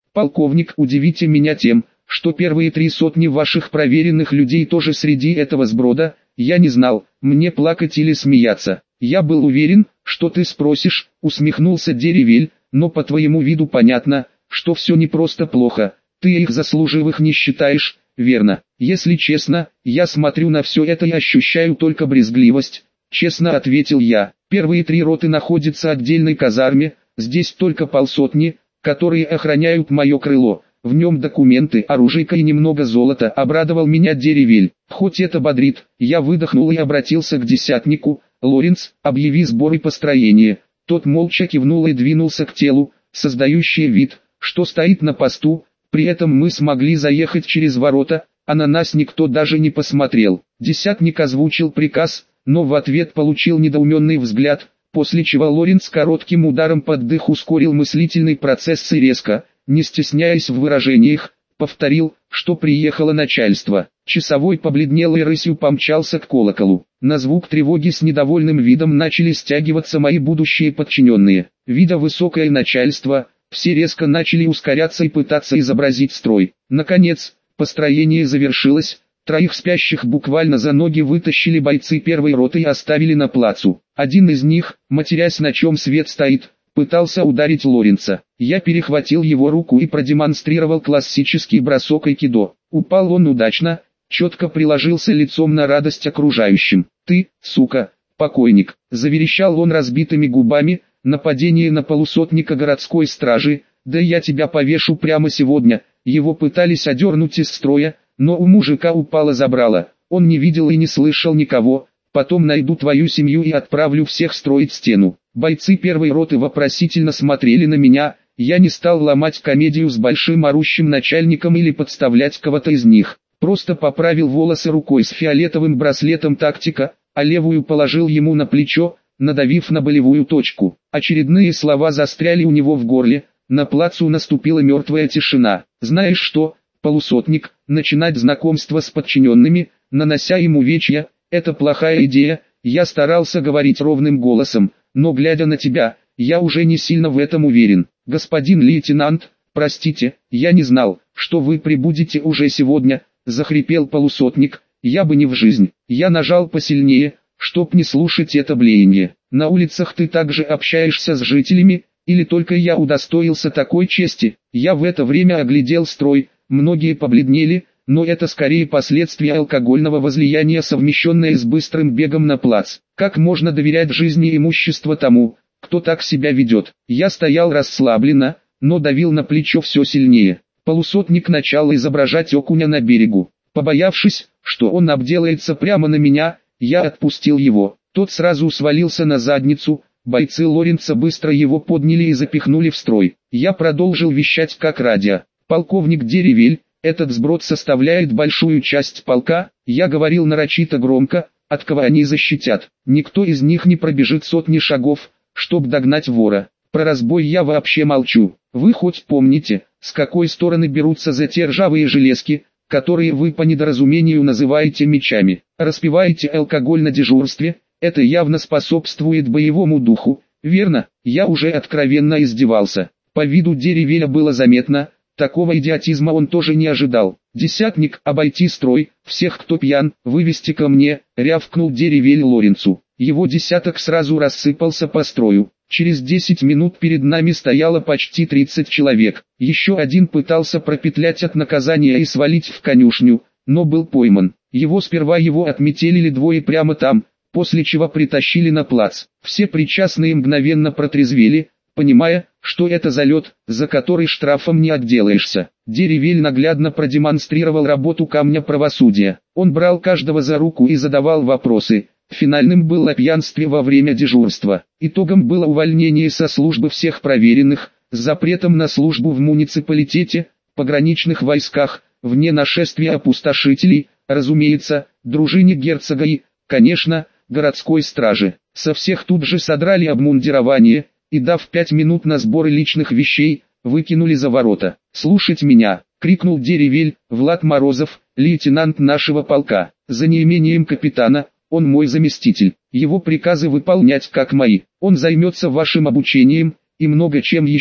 Полковник, удивите меня тем, что первые 3 сотни ваших проверенных людей тоже среди этого сброда. Я не знал, мне плакать или смеяться. Я был уверен, что ты спросишь, усмехнулся Деревель, но по твоему виду понятно, что все не просто плохо. Ты их заслуживых не считаешь, верно? Если честно, я смотрю на все это и ощущаю только брезгливость. Честно ответил я. Первые 3 роты находятся в отдельной казарме, здесь только полсотни, которые охраняют мое крыло. В нем документы, оружейка и немного золота, обрадовал меня Деревель. Хоть это бодрит, я выдохнул и обратился к десятнику. Лоренс, объяви сбор и построение. Тот молча кивнул и двинулся к телу, создающее вид, что стоит на посту. При этом мы смогли заехать через ворота, а на нас никто даже не посмотрел. Десятник озвучил приказ, но в ответ получил недоуменный взгляд, после чего Лоренс коротким ударом под дых ускорил мыслительный процесс и резко, не стесняясь в выражениях, повторил, что приехало начальство. Часовой побледнел и рысью помчался к колоколу. На звук тревоги с недовольным видом начали стягиваться мои будущие подчиненные. Видя высокое начальство, все резко начали ускоряться и пытаться изобразить строй. Наконец, построение завершилось. 3 спящих буквально за ноги вытащили бойцы первой роты и оставили на плацу. Один из них, матерясь на чем свет стоит, пытался ударить Лоренса. Я перехватил его руку и продемонстрировал классический бросок айкидо. Упал он удачно, четко приложился лицом на радость окружающим. «Ты, сука, покойник!» — заверещал он разбитыми губами. «Нападение на полусотника городской стражи, да я тебя повешу прямо сегодня!» Его пытались одернуть из строя, но у мужика упало забрало. Он не видел и не слышал никого. «Потом найду твою семью и отправлю всех строить стену». Бойцы первой роты вопросительно смотрели на меня. Я не стал ломать комедию с большим орущим начальником или подставлять кого-то из них. Просто поправил волосы рукой с фиолетовым браслетом тактика, а левую положил ему на плечо, надавив на болевую точку. Очередные слова застряли у него в горле. На плацу наступила мертвая тишина. «Знаешь что, полусотник, начинать знакомство с подчиненными, нанося им увечья, это плохая идея». Я старался говорить ровным голосом, но глядя на тебя, я уже не сильно в этом уверен. «Господин лейтенант, простите, я не знал, что вы прибудете уже сегодня», — захрипел полусотник. «Я бы не в жизнь». Я нажал посильнее, чтоб не слушать это блеяние. «На улицах ты также общаешься с жителями, или только я удостоился такой чести?» Я в это время оглядел строй, многие побледнели, но это скорее последствия алкогольного возлияния, совмещенное с быстрым бегом на плац. Как можно доверять жизни и имуществу тому, кто так себя ведет? Я стоял расслабленно, но давил на плечо все сильнее. Полусотник начал изображать окуня на берегу. Побоявшись, что он обделается прямо на меня, я отпустил его. Тот сразу свалился на задницу. Бойцы Лоренса быстро его подняли и запихнули в строй. Я продолжил вещать как радио. «Полковник Деревель, этот сброд составляет большую часть полка», я говорил нарочито громко, «от кого они защитят? Никто из них не пробежит сотни шагов, чтоб догнать вора. Про разбой я вообще молчу. Вы хоть помните, с какой стороны берутся за те ржавые железки, которые вы по недоразумению называете мечами? Распиваете алкоголь на дежурстве, это явно способствует боевому духу, верно?» Я уже откровенно издевался. По виду Деревеля было заметно, такого идиотизма он тоже не ожидал. «Десятник, обойти строй, всех кто пьян, вывести ко мне», — рявкнул Деревель Лоренсу. Его десяток сразу рассыпался по строю. Через 10 минут перед нами стояло почти 30 человек. Еще один пытался пропетлять от наказания и свалить в конюшню, но был пойман. Сперва его отметелили 2 прямо там, после чего притащили на плац. Все причастные мгновенно протрезвели, понимая, что это залет, за который штрафом не отделаешься. Деревель наглядно продемонстрировал работу камня правосудия. Он брал каждого за руку и задавал вопросы. Финальным было пьянство во время дежурства. Итогом было увольнение со службы всех проверенных, с запретом на службу в муниципалитете, пограничных войсках, вне нашествия опустошителей, разумеется, дружине герцога и, конечно, городской стражи. Со всех тут же содрали обмундирование и, дав 5 минут на сборы личных вещей, выкинули за ворота. «Слушать меня!» — крикнул Деревель. «Влад Морозов, лейтенант нашего полка. За неимением капитана, он мой заместитель. Его приказы выполнять как мои. Он займется вашим обучением и много чем еще.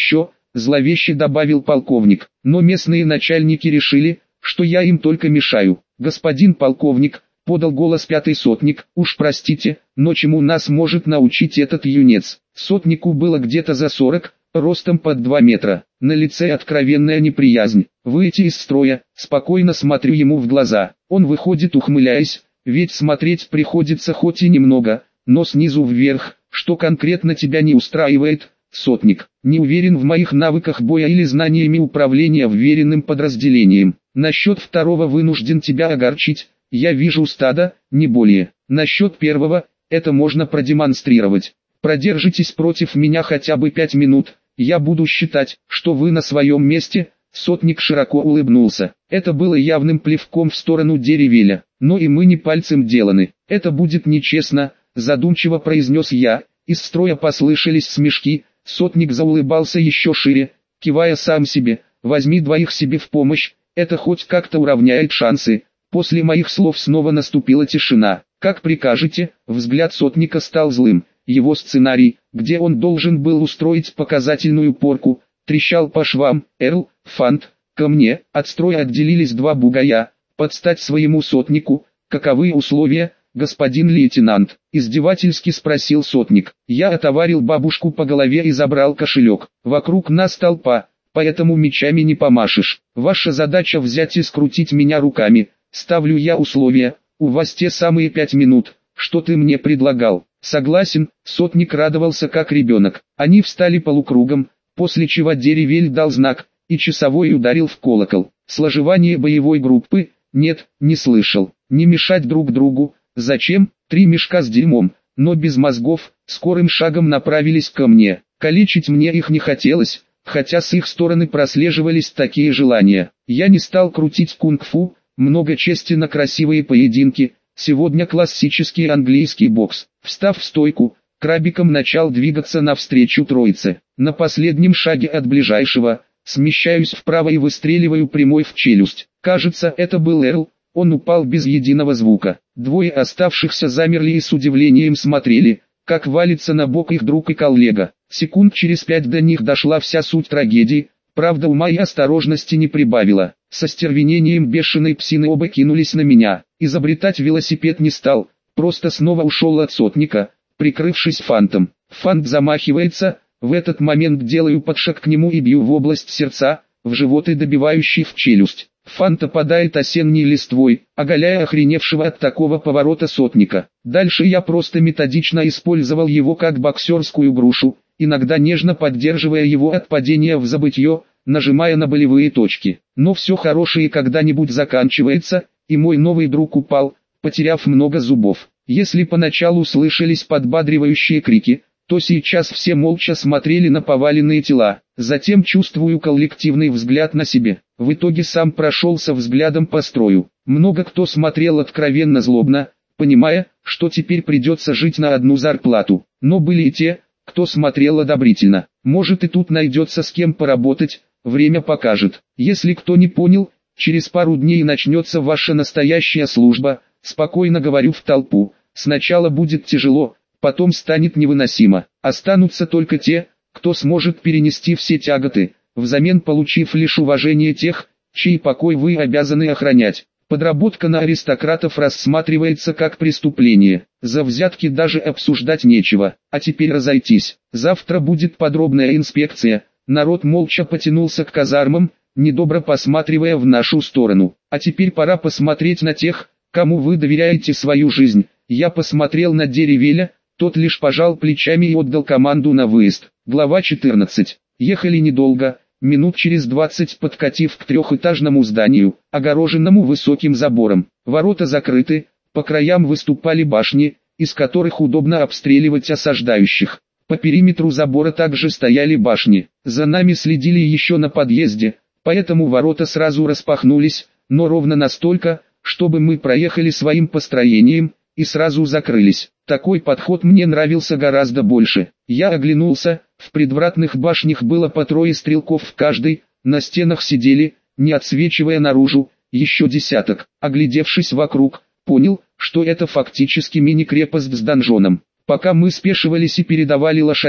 зловеще добавил полковник. Но местные начальники решили, что я им только мешаю. Господин полковник, подал голос пятый сотник, уж простите, но чему нас может научить этот юнец? Сотнику было где-то за 40, ростом под 2 метра, на лице откровенная неприязнь. Выйти из строя, спокойно смотрю ему в глаза, он выходит ухмыляясь, ведь смотреть приходится хоть и немного, но снизу вверх. Что конкретно тебя не устраивает, сотник? Не уверен в моих навыках боя или знаниями управления вверенным подразделением. Насчет второго вынужден тебя огорчить, я вижу стадо, не более. Насчет первого, это можно продемонстрировать. Продержитесь против меня хотя бы 5 минут, я буду считать, что вы на своем месте. Сотник широко улыбнулся. Это было явным плевком в сторону Деревеля. Но и мы не пальцем деланы. Это будет нечестно, задумчиво произнес я. Из строя послышались смешки, сотник заулыбался еще шире, кивая сам себе. Возьми двоих себе в помощь, это хоть как-то уравняет шансы. После моих слов снова наступила тишина. Как прикажете, взгляд сотника стал злым. Его сценарий, где он должен был устроить показательную порку, трещал по швам. Эрл, Фант, ко мне. От строя отделились 2 бугая, под стать своему сотнику. Каковы условия, господин лейтенант? Издевательски спросил сотник. Я отоварил бабушку по голове и забрал кошелек. Вокруг нас толпа, поэтому мечами не помашешь. Ваша задача взять и скрутить меня руками. Ставлю я условия, у вас те самые 5 минут, что ты мне предлагал. Согласен, сотник радовался как ребенок. Они встали полукругом, после чего Деревель дал знак, и часовой ударил в колокол. Сложевание боевой группы? Нет, не слышал. Не мешать друг другу. Зачем? 3 мешка с дерьмом, но без мозгов, скорым шагом направились ко мне. Калечить мне их не хотелось, хотя с их стороны прослеживались такие желания. Я не стал крутить кунг-фу, много чести на красивые поединки. Сегодня классический английский бокс. Встав в стойку, крабиком начал двигаться навстречу троице. На последнем шаге от ближайшего, смещаюсь вправо и выстреливаю прямой в челюсть. Кажется, это был Эрл, он упал без единого звука. 2 оставшихся замерли и с удивлением смотрели, как валится на бок их друг и коллега. Секунд через 5 до них дошла вся суть трагедии, правда ума и осторожности не прибавила. Со стервенением бешеной псины оба кинулись на меня. Изобретать велосипед не стал, просто снова ушел от сотника, прикрывшись фантом. Фант замахивается, в этот момент делаю подшаг к нему и бью в область сердца, в живот и добивающий в челюсть. Фант опадает осенней листвой, оголяя охреневшего от такого поворота сотника. Дальше я просто методично использовал его как боксерскую грушу, иногда нежно поддерживая его от падения в забытье, нажимая на болевые точки. Но все хорошее когда-нибудь заканчивается, и мой новый друг упал, потеряв много зубов. Если поначалу слышались подбадривающие крики, то сейчас все молча смотрели на поваленные тела. Затем чувствую коллективный взгляд на себе. В итоге сам прошелся взглядом по строю. Много кто смотрел откровенно злобно, понимая, что теперь придется жить на одну зарплату. Но были и те, кто смотрел одобрительно. Может и тут найдется с кем поработать, время покажет. Если кто не понял, через пару дней начнется ваша настоящая служба, спокойно говорю в толпу. Сначала будет тяжело, потом станет невыносимо. Останутся только те, кто сможет перенести все тяготы, взамен получив лишь уважение тех, чей покой вы обязаны охранять. Подработка на аристократов рассматривается как преступление. За взятки даже обсуждать нечего. А теперь разойтись. Завтра будет подробная инспекция. Народ молча потянулся к казармам, недобро посматривая в нашу сторону. А теперь пора посмотреть на тех, кому вы доверяете свою жизнь. Я посмотрел на Деревеля, тот лишь пожал плечами и отдал команду на выезд. Глава 14. Ехали недолго, минут через 20 подкатив к 3-этажному зданию, огороженному высоким забором. Ворота закрыты, по краям выступали башни, из которых удобно обстреливать осаждающих. По периметру забора также стояли башни. За нами следили еще на подъезде, поэтому ворота сразу распахнулись, но ровно настолько, чтобы мы проехали своим построением, и сразу закрылись. Такой подход мне нравился гораздо больше. Я оглянулся, в предвратных башнях было по 3 стрелков в каждой, на стенах сидели, не отсвечивая наружу, еще десяток. Оглядевшись вокруг, понял, что это фактически мини-крепость с донжоном. Пока мы спешивались и передавали лошадей,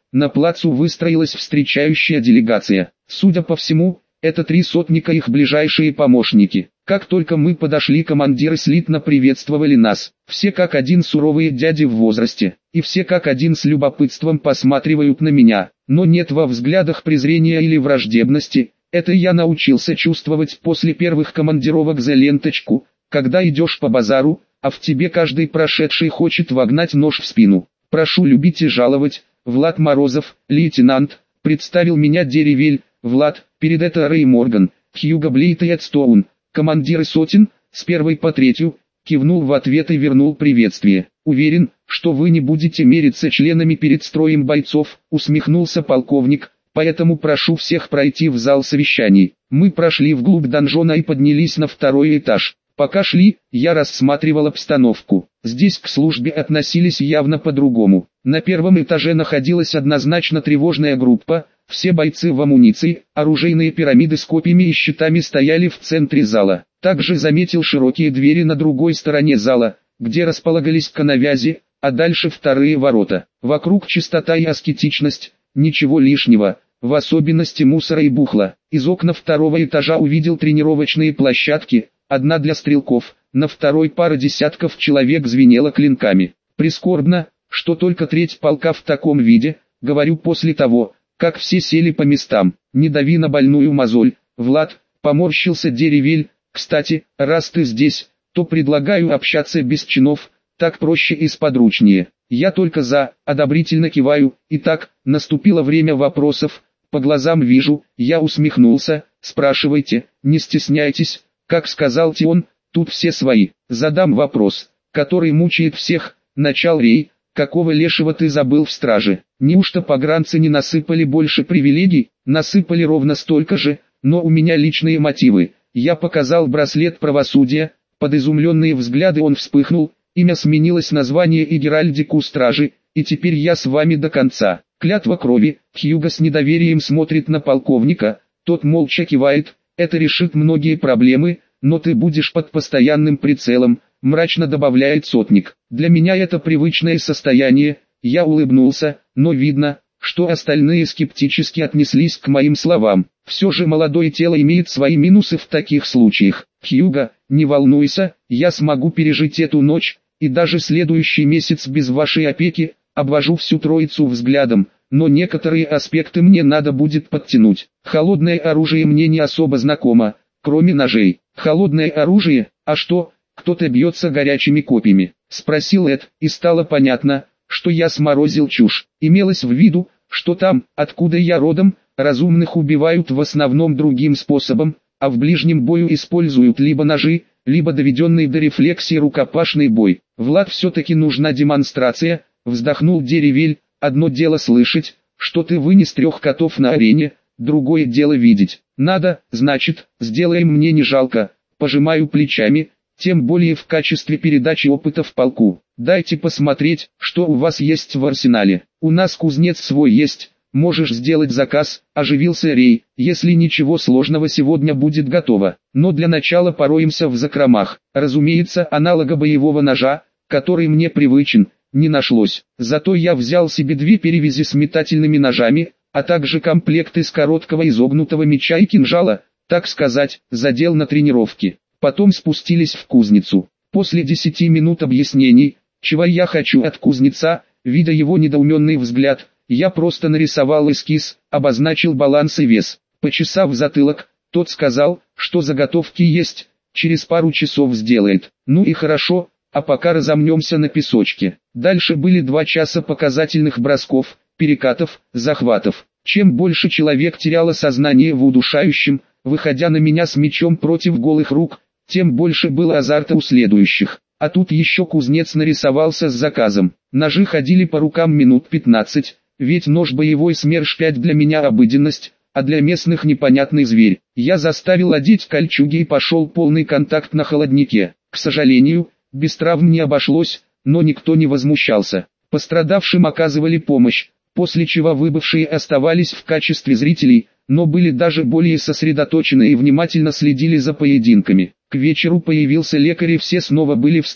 на плацу выстроилась встречающая делегация. Судя по всему, это 3 сотника их ближайшие помощники. Как только мы подошли, командиры слитно приветствовали нас. Все как один суровые дяди в возрасте, и все как один с любопытством посматривают на меня. Но нет во взглядах презрения или враждебности. Это я научился чувствовать после первых командировок за ленточку, когда идешь по базару, а в тебе каждый прошедший хочет вогнать нож в спину. Прошу любить и жаловать, Влад Морозов, лейтенант, представил меня Деревель. Влад, перед это Рэй Морган, Хьюго Блейт и Эд Стоун, командиры сотен, с 1 по 3, кивнул в ответ и вернул приветствие. Уверен, что вы не будете мериться членами перед строем бойцов, усмехнулся полковник, поэтому прошу всех пройти в зал совещаний. Мы прошли вглубь донжона и поднялись на 2 этаж. Пока шли, я рассматривал обстановку. Здесь к службе относились явно по-другому. На 1 этаже находилась однозначно тревожная группа, все бойцы в амуниции, оружейные пирамиды с копьями и щитами стояли в центре зала. Также заметил широкие двери на другой стороне зала, где располагались коновязи, а дальше 2 ворота. Вокруг чистота и аскетичность, ничего лишнего, в особенности мусора и бухла. Из окна 2 этажа увидел тренировочные площадки, одна для стрелков, на 2 пара десятков человек звенела клинками. Прискорбно, что только 1/3 полка в таком виде, говорю после того, как все сели по местам. Не дави на больную мозоль, Влад, поморщился Деревель. Кстати, раз ты здесь, то предлагаю общаться без чинов, так проще и сподручнее. Я только за, одобрительно киваю. Итак, наступило время вопросов, по глазам вижу, я усмехнулся, спрашивайте, не стесняйтесь, как сказал Тион, тут все свои. Задам вопрос, который мучает всех, начал Рей. Какого лешего ты забыл в страже? Неужто погранцы не насыпали больше привилегий? Насыпали ровно столько же, но у меня личные мотивы. Я показал браслет правосудия, под изумленные взгляды он вспыхнул, имя сменилось на звание и геральдику стражи, и теперь я с вами до конца. Клятва крови. Хьюго с недоверием смотрит на полковника, тот молча кивает, это решит многие проблемы, но ты будешь под постоянным прицелом, мрачно добавляет сотник. Для меня это привычное состояние, я улыбнулся, но видно, что остальные скептически отнеслись к моим словам. Все же молодое тело имеет свои минусы в таких случаях. Хьюго, не волнуйся, я смогу пережить эту ночь, и даже следующий месяц без вашей опеки, обвожу всю троицу взглядом, но некоторые аспекты мне надо будет подтянуть. Холодное оружие мне не особо знакомо, кроме ножей. Холодное оружие, а что, кто-то бьется горячими копьями? Спросил Эд, и стало понятно, что я сморозил чушь. Имелось в виду, что там, откуда я родом, разумных убивают в основном другим способом, а в ближнем бою используют либо ножи, либо доведенный до рефлексии рукопашный бой. Влад, все-таки нужна демонстрация, вздохнул Деревель. Одно дело слышать, что ты вынес 3 котов на арене, другое дело видеть. Надо, значит, сделаем, мне не жалко, пожимаю плечами, тем более в качестве передачи опыта в полку. Дайте посмотреть, что у вас есть в арсенале. У нас кузнец свой есть, можешь сделать заказ, оживился Рей. Если ничего сложного, сегодня будет готово. Но для начала пороемся в закромах. Разумеется, аналога боевого ножа, который мне привычен, не нашлось. Зато я взял себе 2 перевязи с метательными ножами, а также комплект из короткого изогнутого меча и кинжала, так сказать, задел на тренировке. Потом спустились в кузницу. После 10 минут объяснений, чего я хочу от кузнеца, видя его недоуменный взгляд, я просто нарисовал эскиз, обозначил баланс и вес. Почесав затылок, тот сказал, что заготовки есть, через пару часов сделает. Ну и хорошо, а пока разомнемся на песочке. Дальше были 2 часа показательных бросков, перекатов, захватов. Чем больше человек теряло сознание в удушающем, выходя на меня с мечом против голых рук, тем больше было азарта у следующих. А тут еще кузнец нарисовался с заказом. Ножи ходили по рукам минут 15, ведь нож боевой СМЕРШ-5 для меня обыденность, а для местных непонятный зверь. Я заставил одеть кольчуги и пошел полный контакт на холоднике. К сожалению, без травм не обошлось, но никто не возмущался. Пострадавшим оказывали помощь, после чего выбывшие оставались в качестве зрителей, но были даже более сосредоточены и внимательно следили за поединками. К вечеру появился лекарь и все снова были в строю.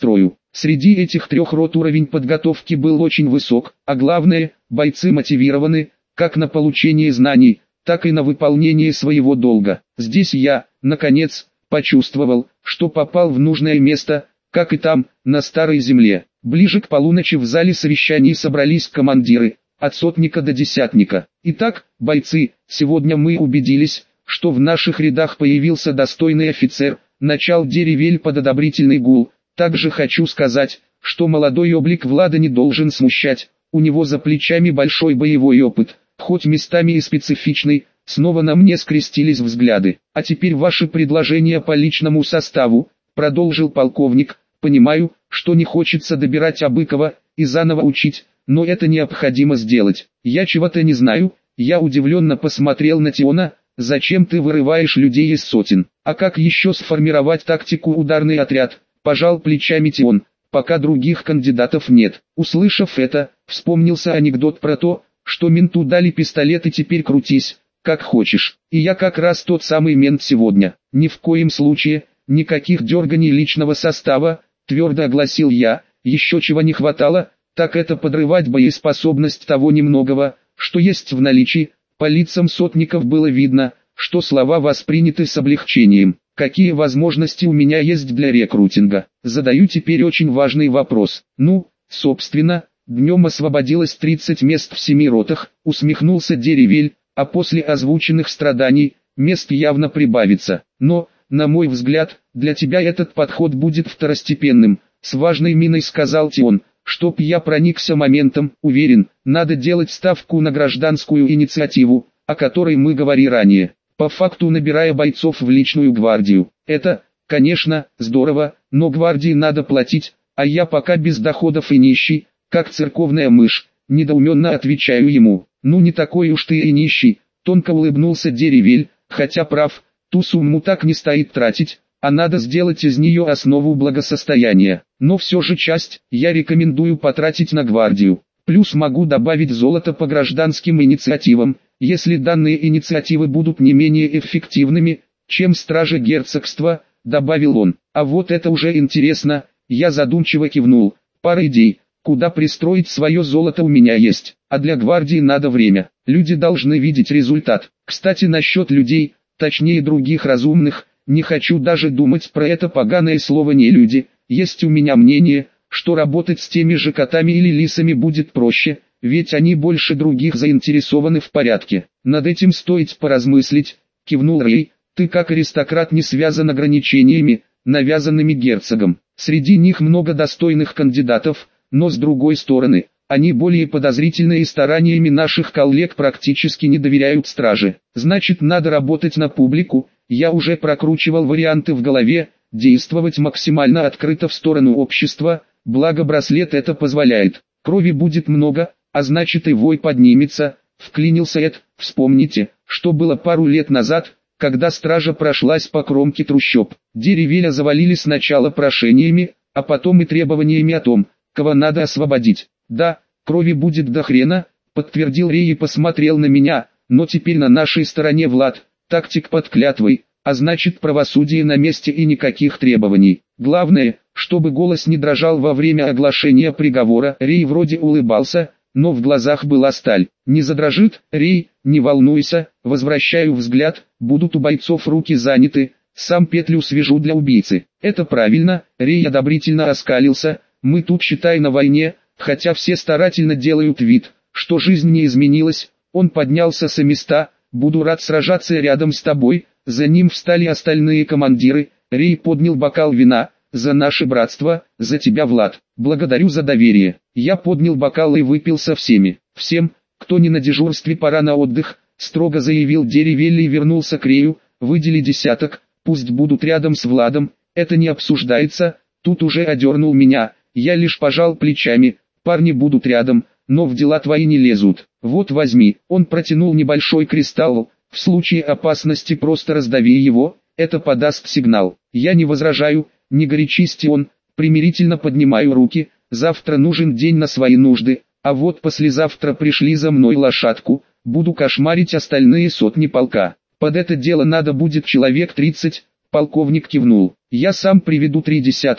Среди этих 3 рот уровень подготовки был очень высок, а главное, бойцы мотивированы, как на получение знаний, так и на выполнение своего долга. Здесь я, наконец, почувствовал, что попал в нужное место, как и там, на старой земле. Ближе к полуночи в зале совещаний собрались командиры, от сотника до десятника. Итак, бойцы, сегодня мы убедились, что в наших рядах появился достойный офицер, начал Деревель под одобрительный гул. Также хочу сказать, что молодой облик Влада не должен смущать, у него за плечами большой боевой опыт, хоть местами и специфичный. Снова на мне скрестились взгляды. А теперь ваши предложения по личному составу, продолжил полковник. Понимаю, что не хочется добирать Абыкова и заново учить, но это необходимо сделать. Я чего-то не знаю. Я удивленно посмотрел на Тиона. Зачем ты вырываешь людей из сотен? А как еще сформировать тактику ударный отряд? Пожал плечами Тион. Пока других кандидатов нет. Услышав это, вспомнился анекдот про то, что менту дали пистолет и теперь крутись, как хочешь. И я как раз тот самый мент сегодня. Ни в коем случае, никаких дерганий личного состава, твердо огласил я. Еще чего не хватало, так это подрывать боеспособность того немногого, что есть в наличии. По лицам сотников было видно, что слова восприняты с облегчением. Какие возможности у меня есть для рекрутинга? Задаю теперь очень важный вопрос. Ну, собственно, днем освободилось 30 мест в 7 ротах, усмехнулся Деревель, а после озвученных страданий, мест явно прибавится. Но, на мой взгляд, для тебя этот подход будет второстепенным, с важной миной сказал Тион. Чтоб я проникся моментом, уверен, надо делать ставку на гражданскую инициативу, о которой мы говорили ранее, по факту набирая бойцов в личную гвардию. Это, конечно, здорово, но гвардии надо платить, а я пока без доходов и нищий, как церковная мышь, недоуменно отвечаю ему. Ну не такой уж ты и нищий, тонко улыбнулся Деревель, хотя прав, ту сумму так не стоит тратить, а надо сделать из нее основу благосостояния. Но все же часть я рекомендую потратить на гвардию. Плюс могу добавить золото по гражданским инициативам, если данные инициативы будут не менее эффективными, чем стражи герцогства, добавил он. А вот это уже интересно, я задумчиво кивнул. Пара идей, куда пристроить свое золото у меня есть, а для гвардии надо время. Люди должны видеть результат. Кстати, насчет людей, точнее других разумных, не хочу даже думать про это поганое слово «не люди». Есть у меня мнение, что работать с теми же котами или лисами будет проще, ведь они больше других заинтересованы в порядке. Над этим стоит поразмыслить, кивнул Рэй. Ты как аристократ не связан ограничениями, навязанными герцогом. Среди них много достойных кандидатов, но с другой стороны, они более подозрительны и стараниями наших коллег практически не доверяют страже. Значит, надо работать на публику. Я уже прокручивал варианты в голове, действовать максимально открыто в сторону общества, благо браслет это позволяет. Крови будет много, а значит и вой поднимется, вклинился Эд. Вспомните, что было пару лет назад, когда стража прошлась по кромке трущоб. Деревеля завалили сначала прошениями, а потом и требованиями о том, кого надо освободить. Да, крови будет до хрена, подтвердил Рей и посмотрел на меня, но теперь на нашей стороне Влад, тактик под клятвой, а значит правосудие на месте и никаких требований. Главное, чтобы голос не дрожал во время оглашения приговора. Рей вроде улыбался, но в глазах была сталь. Не задрожит, Рей, не волнуйся, возвращаю взгляд, будут у бойцов руки заняты, сам петлю свяжу для убийцы. Это правильно, Рей одобрительно оскалился, мы тут считай на войне, хотя все старательно делают вид, что жизнь не изменилась. Он поднялся со места, буду рад сражаться рядом с тобой. За ним встали остальные командиры. Рей поднял бокал вина. За наше братство, за тебя, Влад. Благодарю за доверие. Я поднял бокал и выпил со всеми. Всем, кто не на дежурстве, пора на отдых, строго заявил Деревель и вернулся к Рею. Выдели десяток, пусть будут рядом с Владом. Это не обсуждается. Тут уже одернул меня. Я лишь пожал плечами. Парни будут рядом, но в дела твои не лезут. Вот возьми. Он протянул небольшой кристалл. В случае опасности просто раздави его, это подаст сигнал. Я не возражаю, не горячись, Тион, примирительно поднимаю руки. Завтра нужен день на свои нужды, а вот послезавтра пришли за мной лошадку, буду кошмарить остальные сотни полка. Под это дело надо будет человек 30, полковник кивнул. Я сам приведу 3 десятка,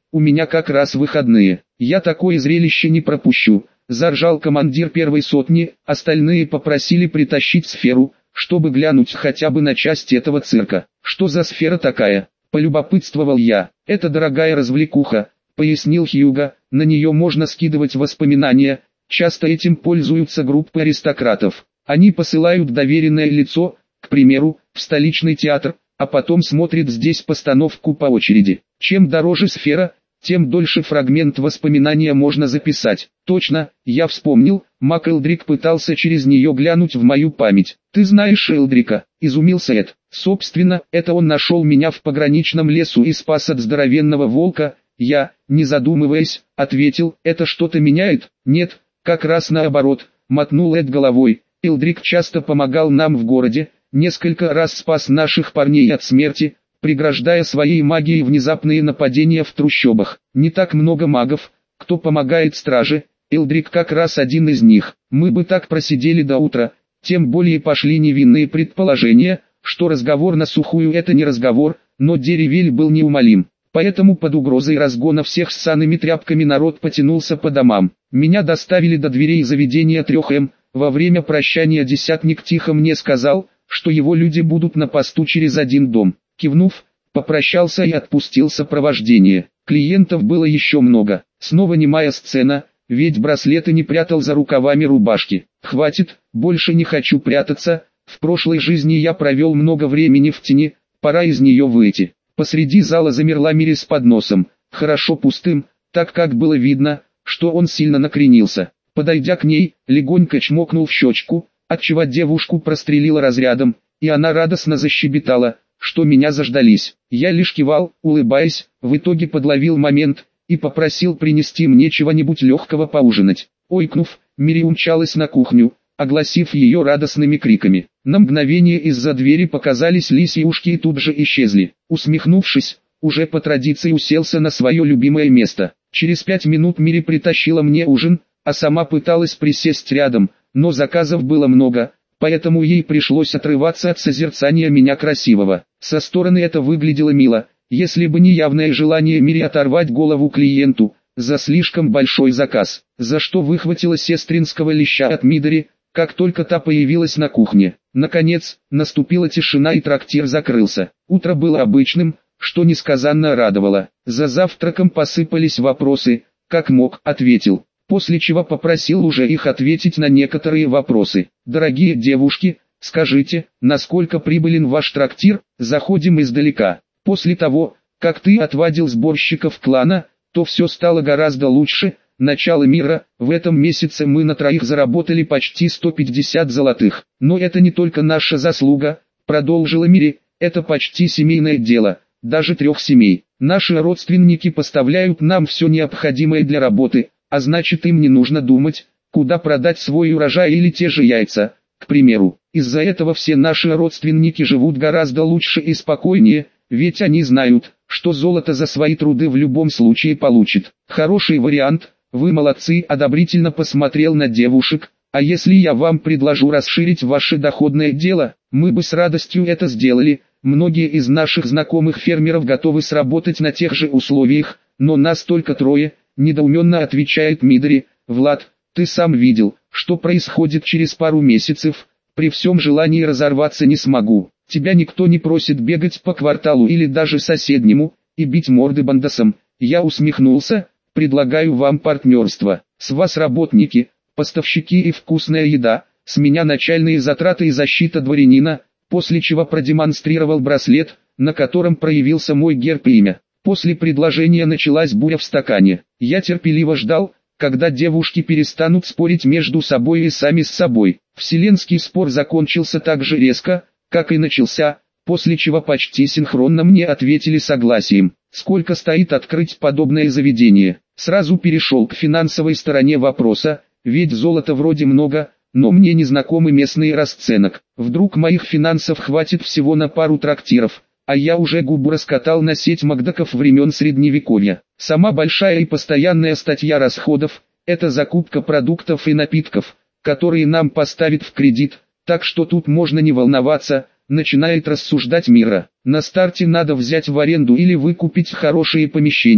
у меня как раз выходные. Я такое зрелище не пропущу. Заржал командир первой сотни, остальные попросили притащить сферу, чтобы глянуть хотя бы на часть этого цирка. Что за сфера такая? Полюбопытствовал я. Это дорогая развлекуха, пояснил Хьюго, на нее можно скидывать воспоминания, часто этим пользуются группы аристократов. Они посылают доверенное лицо, к примеру, в столичный театр, а потом смотрят здесь постановку по очереди. Чем дороже сфера, тем дольше фрагмент воспоминания можно записать. Точно, я вспомнил, Мак Элдрик пытался через нее глянуть в мою память. Ты знаешь Элдрика? Изумился Эд. Собственно, это он нашел меня в пограничном лесу и спас от здоровенного волка. Я, не задумываясь, ответил, это что-то меняет? Нет, как раз наоборот, мотнул Эд головой. Элдрик часто помогал нам в городе, несколько раз спас наших парней от смерти, преграждая своей магией внезапные нападения в трущобах. Не так много магов, кто помогает страже, Элдрик как раз один из них. Мы бы так просидели до утра, тем более пошли невинные предположения, что разговор на сухую это не разговор, но Деревель был неумолим. Поэтому под угрозой разгона всех ссаными тряпками народ потянулся по домам. Меня доставили до дверей заведения 3М, во время прощания десятник тихо мне сказал, что его люди будут на посту через один дом. Кивнув, попрощался и отпустил сопровождение. Клиентов было еще много. Снова немая сцена, ведь браслеты не прятал за рукавами рубашки. Хватит, больше не хочу прятаться, в прошлой жизни я провел много времени в тени, пора из нее выйти. Посреди зала замерла Мири с подносом, хорошо пустым, так как было видно, что он сильно накренился. Подойдя к ней, легонько чмокнул в щечку, отчего девушку прострелила разрядом, и она радостно защебетала, что меня заждались. Я лишь кивал, улыбаясь, в итоге подловил момент и попросил принести мне чего-нибудь легкого поужинать. Ойкнув, Мири умчалась на кухню, огласив ее радостными криками. На мгновение из-за двери показались лисьи ушки и тут же исчезли. Усмехнувшись, уже по традиции уселся на свое любимое место. Через 5 минут Мири притащила мне ужин, а сама пыталась присесть рядом, но заказов было много, поэтому ей пришлось отрываться от созерцания меня красивого. Со стороны это выглядело мило, если бы не явное желание Мири оторвать голову клиенту за слишком большой заказ, за что выхватила сестринского леща от Мидори, как только та появилась на кухне. Наконец, наступила тишина и трактир закрылся. Утро было обычным, что несказанно радовало. За завтраком посыпались вопросы, как мог, ответил. После чего попросил уже их ответить на некоторые вопросы. Дорогие девушки, скажите, насколько прибылен ваш трактир? Заходим издалека. После того, как ты отвадил сборщиков клана, то все стало гораздо лучше. Начало мира, в этом месяце мы на троих заработали почти 150 золотых. Но это не только наша заслуга, продолжила Мири, это почти семейное дело, даже 3 семей. Наши родственники поставляют нам все необходимое для работы, а значит им не нужно думать, куда продать свой урожай или те же яйца, к примеру. Из-за этого все наши родственники живут гораздо лучше и спокойнее, ведь они знают, что золото за свои труды в любом случае получит. Хороший вариант. Вы молодцы, одобрительно посмотрел на девушек, а если я вам предложу расширить ваше доходное дело, мы бы с радостью это сделали. Многие из наших знакомых фермеров готовы сработать на тех же условиях, но нас только 3, недоуменно отвечает Мидори. Влад, ты сам видел, что происходит через пару месяцев, при всем желании разорваться не смогу. Тебя никто не просит бегать по кварталу или даже соседнему, и бить морды бандосам. Я усмехнулся. Предлагаю вам партнерство. С вас работники, поставщики и вкусная еда, с меня начальные затраты и защита дворянина, после чего продемонстрировал браслет, на котором проявился мой герб и имя. После предложения началась буря в стакане. Я терпеливо ждал, когда девушки перестанут спорить между собой и сами с собой. Вселенский спор закончился так же резко, как и начался, после чего почти синхронно мне ответили согласием. Сколько стоит открыть подобное заведение? Сразу перешел к финансовой стороне вопроса, ведь золота вроде много, но мне не знакомы местные расценок. Вдруг моих финансов хватит всего на пару трактиров, а я уже губу раскатал на сеть макдаков времен Средневековья. Сама большая и постоянная статья расходов – это закупка продуктов и напитков, которые нам поставят в кредит, так что тут можно не волноваться. Начинает рассуждать Мира. На старте надо взять в аренду или выкупить хорошие помещения,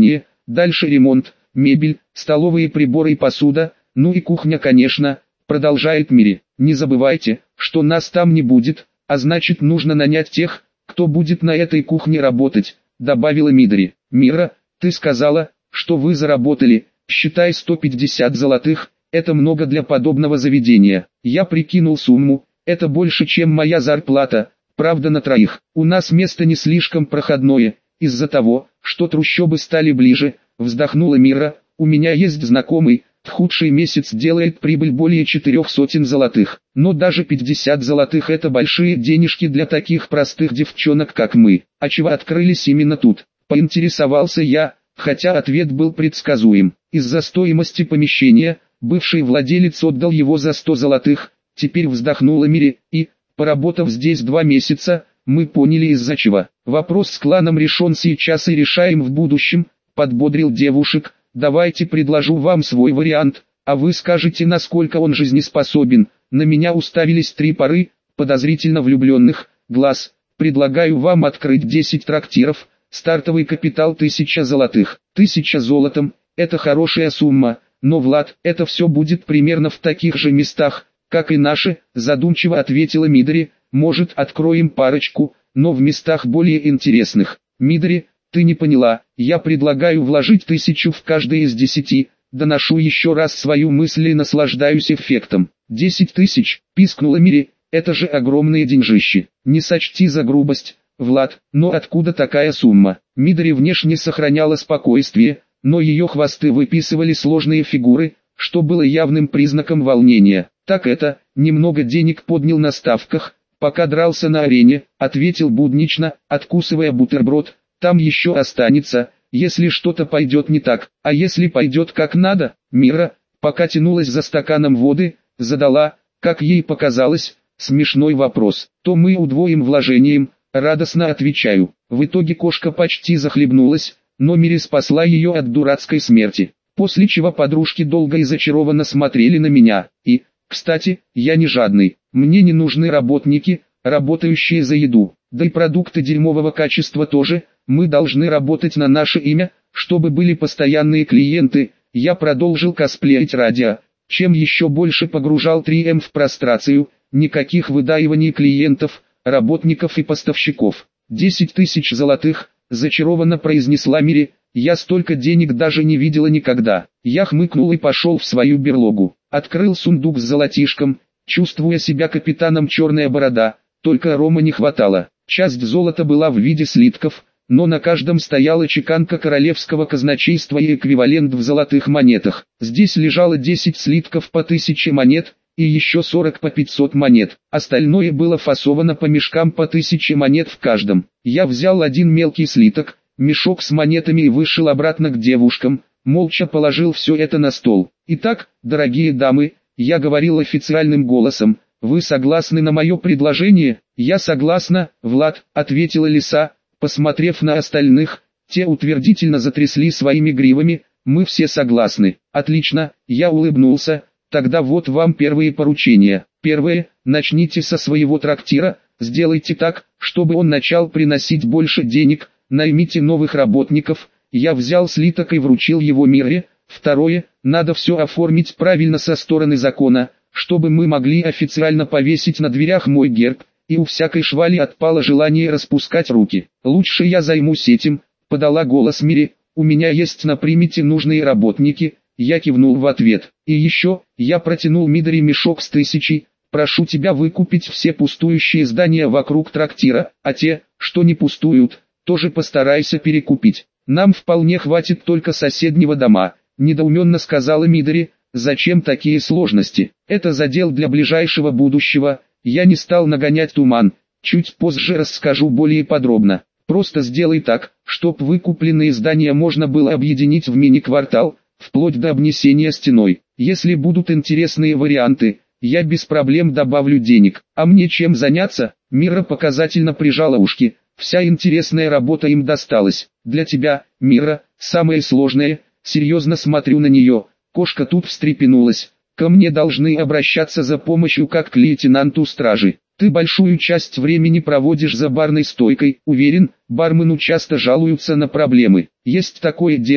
Дальше ремонт, мебель, столовые приборы и посуда, ну и кухня, конечно, продолжает Мири. Не забывайте, что нас там не будет, а значит нужно нанять тех, кто будет на этой кухне работать, добавила Мидори. Мира, ты сказала, что вы заработали, считай 150 золотых, это много для подобного заведения. Я прикинул сумму, это больше, чем моя зарплата, правда на троих. У нас место не слишком проходное, из-за того, что трущобы стали ближе, вздохнула Мира. У меня есть знакомый, в худший месяц делает прибыль более 400 золотых. Но даже 50 золотых это большие денежки для таких простых девчонок как мы. А чего открылись именно тут? Поинтересовался я, хотя ответ был предсказуем. Из-за стоимости помещения, бывший владелец отдал его за 100 золотых, теперь вздохнула Мири, и, поработав здесь 2 месяца, мы поняли из-за чего. Вопрос с кланом решен сейчас и решаем в будущем, подбодрил девушек. Давайте предложу вам свой вариант, а вы скажете, насколько он жизнеспособен. На меня уставились 3 пары, подозрительно влюбленных, глаз. Предлагаю вам открыть 10 трактиров, стартовый капитал 1000 золотых. 1000 золотом, это хорошая сумма, но Влад, это все будет примерно в таких же местах, как и наши, задумчиво ответила Мидори. Может, откроем парочку, но в местах более интересных. Мидори, ты не поняла, я предлагаю вложить 1000 в каждый из 10, доношу еще раз свою мысль и наслаждаюсь эффектом. 10 000, пискнула Мири, это же огромные деньжищи. Не сочти за грубость, Влад, но откуда такая сумма? Мидори внешне сохраняла спокойствие, но ее хвосты выписывали сложные фигуры, что было явным признаком волнения. Так это, немного денег поднял на ставках, пока дрался на арене, ответил буднично, откусывая бутерброд. Там еще останется, если что-то пойдет не так, а если пойдет как надо. Мира, пока тянулась за стаканом воды, задала, как ей показалось, смешной вопрос. То мы удвоим вложением, радостно отвечаю. В итоге кошка почти захлебнулась, но Мири спасла ее от дурацкой смерти. После чего подружки долго и зачарованно смотрели на меня. И, кстати, я не жадный, мне не нужны работники, работающие за еду. Да и продукты дерьмового качества тоже, мы должны работать на наше имя, чтобы были постоянные клиенты. Я продолжил косплеить радио, чем еще больше погружал 3М в прострацию, никаких выдаиваний клиентов, работников и поставщиков. 10 000 золотых, зачарованно произнесла Мири, я столько денег даже не видела никогда. Я хмыкнул и пошел в свою берлогу, открыл сундук с золотишком, чувствуя себя капитаном Черная Борода, только рома не хватало. Часть золота была в виде слитков, но на каждом стояла чеканка королевского казначейства и эквивалент в золотых монетах. Здесь лежало 10 слитков по 1000 монет, и еще 40 по 500 монет. Остальное было фасовано по мешкам по 1000 монет в каждом. Я взял один мелкий слиток, мешок с монетами и вышел обратно к девушкам, молча положил все это на стол. Итак, дорогие дамы, я говорил официальным голосом, вы согласны на мое предложение? Я согласна, Влад, ответила лиса, посмотрев на остальных, те утвердительно затрясли своими гривами, мы все согласны. Отлично, я улыбнулся, тогда вот вам первые поручения. Первое, начните со своего трактира, сделайте так, чтобы он начал приносить больше денег, наймите новых работников, я взял слиток и вручил его Мире. Второе, надо все оформить правильно со стороны закона, чтобы мы могли официально повесить на дверях мой герб, и у всякой швали отпало желание распускать руки. Лучше я займусь этим, подала голос Мири, у меня есть на примете нужные работники, я кивнул в ответ. И еще, я протянул Мидори мешок с 1000, прошу тебя выкупить все пустующие здания вокруг трактира, а те, что не пустуют, тоже постарайся перекупить. Нам вполне хватит только соседнего дома, недоуменно сказала Мидори. Зачем такие сложности? Это задел для ближайшего будущего. Я не стал нагонять туман. Чуть позже расскажу более подробно. Просто сделай так, чтоб выкупленные здания можно было объединить в мини-квартал, вплоть до обнесения стеной. Если будут интересные варианты, я без проблем добавлю денег. А мне чем заняться? Мира показательно прижала ушки. Вся интересная работа им досталась. Для тебя, Мира, самое сложное. Серьезно смотрю на нее. Кошка тут встрепенулась. Ко мне должны обращаться за помощью как к лейтенанту стражи. Ты большую часть времени проводишь за барной стойкой. Уверен, бармену часто жалуются на проблемы. Есть такое дело,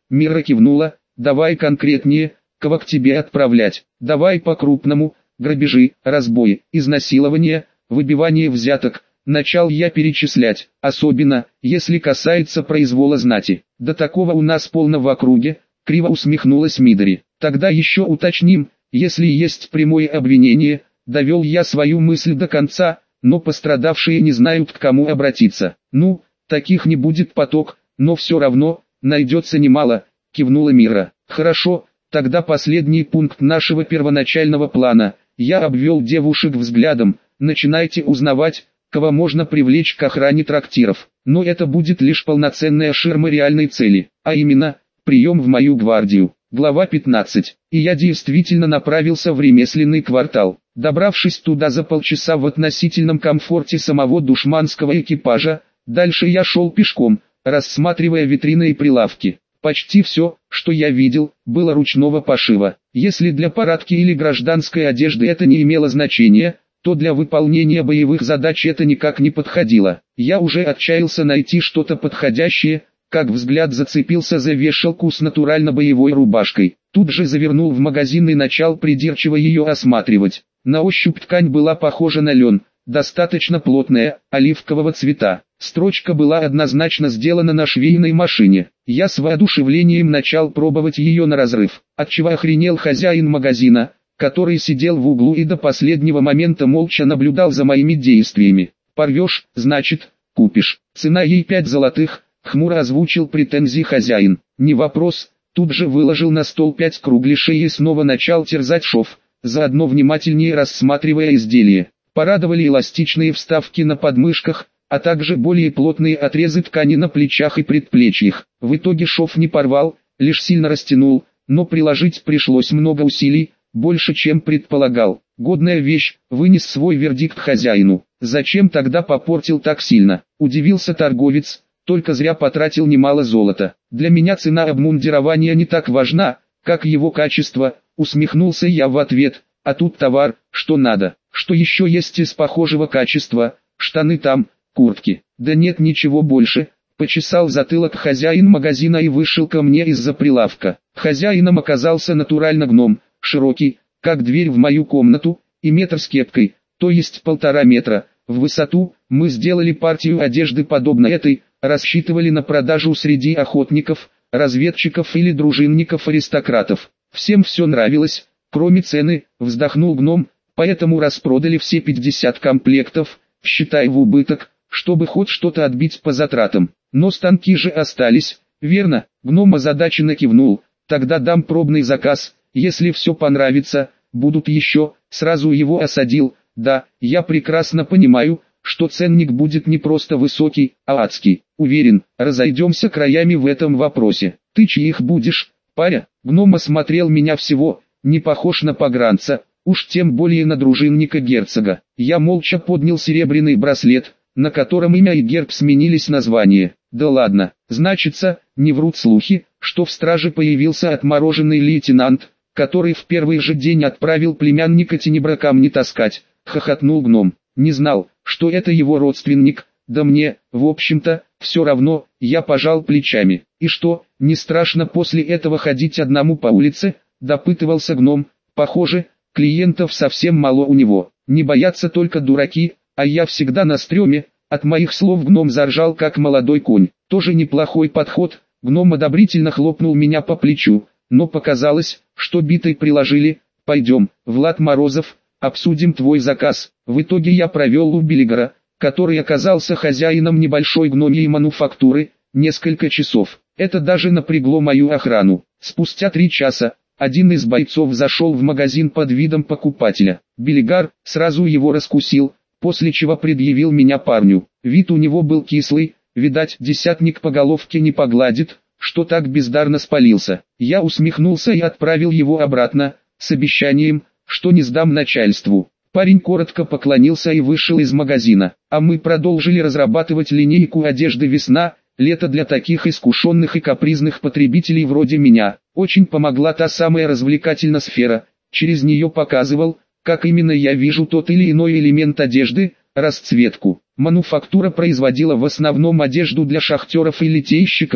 Мира кивнула. Давай конкретнее, кого к тебе отправлять. Давай по-крупному: грабежи, разбои, изнасилования, выбивание взяток. Начал я перечислять, особенно, если касается произвола знати. Да такого у нас полно в округе, криво усмехнулась Мидори. Тогда еще уточним, если есть прямое обвинение. Довел я свою мысль до конца, но пострадавшие не знают, к кому обратиться. Ну, таких не будет поток, но все равно, найдется немало, кивнула Мира. Хорошо, тогда последний пункт нашего первоначального плана. Я обвел девушек взглядом. Начинайте узнавать, кого можно привлечь к охране трактиров. Но это будет лишь полноценная ширма реальной цели, а именно, прием в мою гвардию. Глава 15. И я действительно направился в ремесленный квартал. Добравшись туда за полчаса в относительном комфорте самого душманского экипажа, дальше я шел пешком, рассматривая витрины и прилавки. Почти все, что я видел, было ручного пошива. Если для парадки или гражданской одежды это не имело значения, то для выполнения боевых задач это никак не подходило. Я уже отчаялся найти что-то подходящее, как взгляд зацепился за вешалку с натурально боевой рубашкой. Тут же завернул в магазин и начал придирчиво ее осматривать. На ощупь ткань была похожа на лен, достаточно плотная, оливкового цвета. Строчка была однозначно сделана на швейной машине. Я с воодушевлением начал пробовать ее на разрыв, отчего охренел хозяин магазина, который сидел в углу и до последнего момента молча наблюдал за моими действиями. «Порвешь, значит, купишь. Цена ей 5 золотых», — хмуро озвучил претензии хозяин. «Не вопрос», тут же выложил на стол 5 кругляшей и снова начал терзать шов, заодно внимательнее рассматривая изделие. Порадовали эластичные вставки на подмышках, а также более плотные отрезы ткани на плечах и предплечьях. В итоге шов не порвал, лишь сильно растянул, но приложить пришлось много усилий, больше чем предполагал. Годная вещь, вынес свой вердикт хозяину. Зачем тогда попортил так сильно? Удивился торговец, только зря потратил немало золота. Для меня цена обмундирования не так важна, как его качество, усмехнулся я в ответ, а тут товар, что надо. Что еще есть из похожего качества? Штаны там, куртки. Да нет ничего больше. Почесал затылок хозяин магазина и вышел ко мне из-за прилавка. Хозяином оказался натурально гном, широкий, как дверь в мою комнату, и метр с кепкой, то есть 1,5 метра, в высоту. Мы сделали партию одежды подобной этой, рассчитывали на продажу среди охотников, разведчиков или дружинников-аристократов. Всем все нравилось, кроме цены, вздохнул гном, поэтому распродали все 50 комплектов, считай в убыток, чтобы хоть что-то отбить по затратам. Но станки же остались, верно? Гном озадаченно кивнул. Тогда дам пробный заказ, если все понравится, будут еще. Сразу его осадил. Да, я прекрасно понимаю, что ценник будет не просто высокий, а адский. Уверен, разойдемся краями в этом вопросе. Ты чьих будешь, паря? Гном осмотрел меня всего, не похож на погранца, уж тем более на дружинника герцога. Я молча поднял серебряный браслет, на котором имя и герб сменились название. Да ладно, значится, не врут слухи, что в страже появился отмороженный лейтенант, который в первый же день отправил племянника Тенебра камни таскать, хохотнул гном. Не знал, что это его родственник, да мне, в общем-то, все равно. Я пожал плечами. И что, не страшно после этого ходить одному по улице, допытывался гном. Похоже, клиентов совсем мало у него, не боятся только дураки, а я всегда на стреме. От моих слов гном заржал как молодой конь. Тоже неплохой подход. Гном одобрительно хлопнул меня по плечу, но показалось, что битой приложили. Пойдем, Влад Морозов, обсудим твой заказ. В итоге я провел у Белигора, который оказался хозяином небольшой гномьей мануфактуры, несколько часов. Это даже напрягло мою охрану. Спустя 3 часа, один из бойцов зашел в магазин под видом покупателя. Белигар сразу его раскусил, после чего предъявил меня парню. Вид у него был кислый, видать, десятник по головке не погладит, что так бездарно спалился. Я усмехнулся и отправил его обратно, с обещанием, что не сдам начальству. Парень коротко поклонился и вышел из магазина, а мы продолжили разрабатывать линейку одежды весна-лето для таких искушенных и капризных потребителей вроде меня. Очень помогла та самая развлекательная сфера, через нее показывал, как именно я вижу тот или иной элемент одежды, расцветку. Мануфактура производила в основном одежду для шахтеров и литейщиков,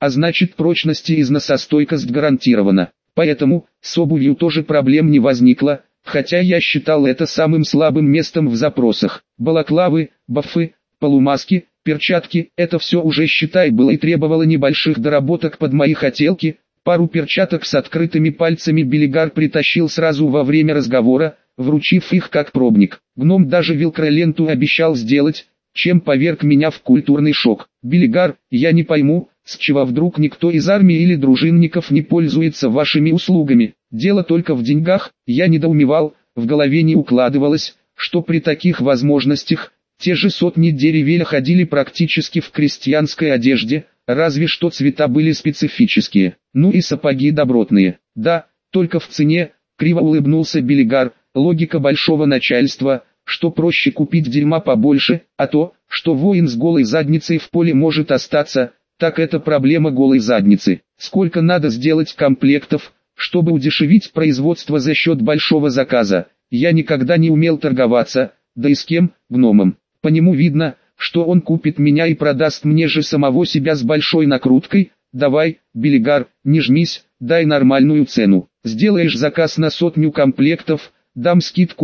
а значит прочность и износостойкость гарантирована. Поэтому, с обувью тоже проблем не возникло, хотя я считал это самым слабым местом в запросах. Балаклавы, бафы, полумаски, перчатки – это все уже считай было и требовало небольших доработок под мои хотелки. Пару перчаток с открытыми пальцами Белигар притащил сразу во время разговора, вручив их как пробник. Гном даже велкроленту обещал сделать, чем поверг меня в культурный шок. Белигар, я не пойму, с чего вдруг никто из армии или дружинников не пользуется вашими услугами. Дело только в деньгах, я недоумевал, в голове не укладывалось, что при таких возможностях, те же сотни деревень ходили практически в крестьянской одежде, разве что цвета были специфические, ну и сапоги добротные. Да, только в цене, криво улыбнулся Белигар, логика большого начальства, что проще купить дерьма побольше, а то, что воин с голой задницей в поле может остаться, так это проблема голой задницы. Сколько надо сделать комплектов, чтобы удешевить производство за счет большого заказа? Я никогда не умел торговаться, да и с кем, гномом. По нему видно, что он купит меня и продаст мне же самого себя с большой накруткой. Давай, Белигар, не жмись, дай нормальную цену. Сделаешь заказ на 100 комплектов, дам скидку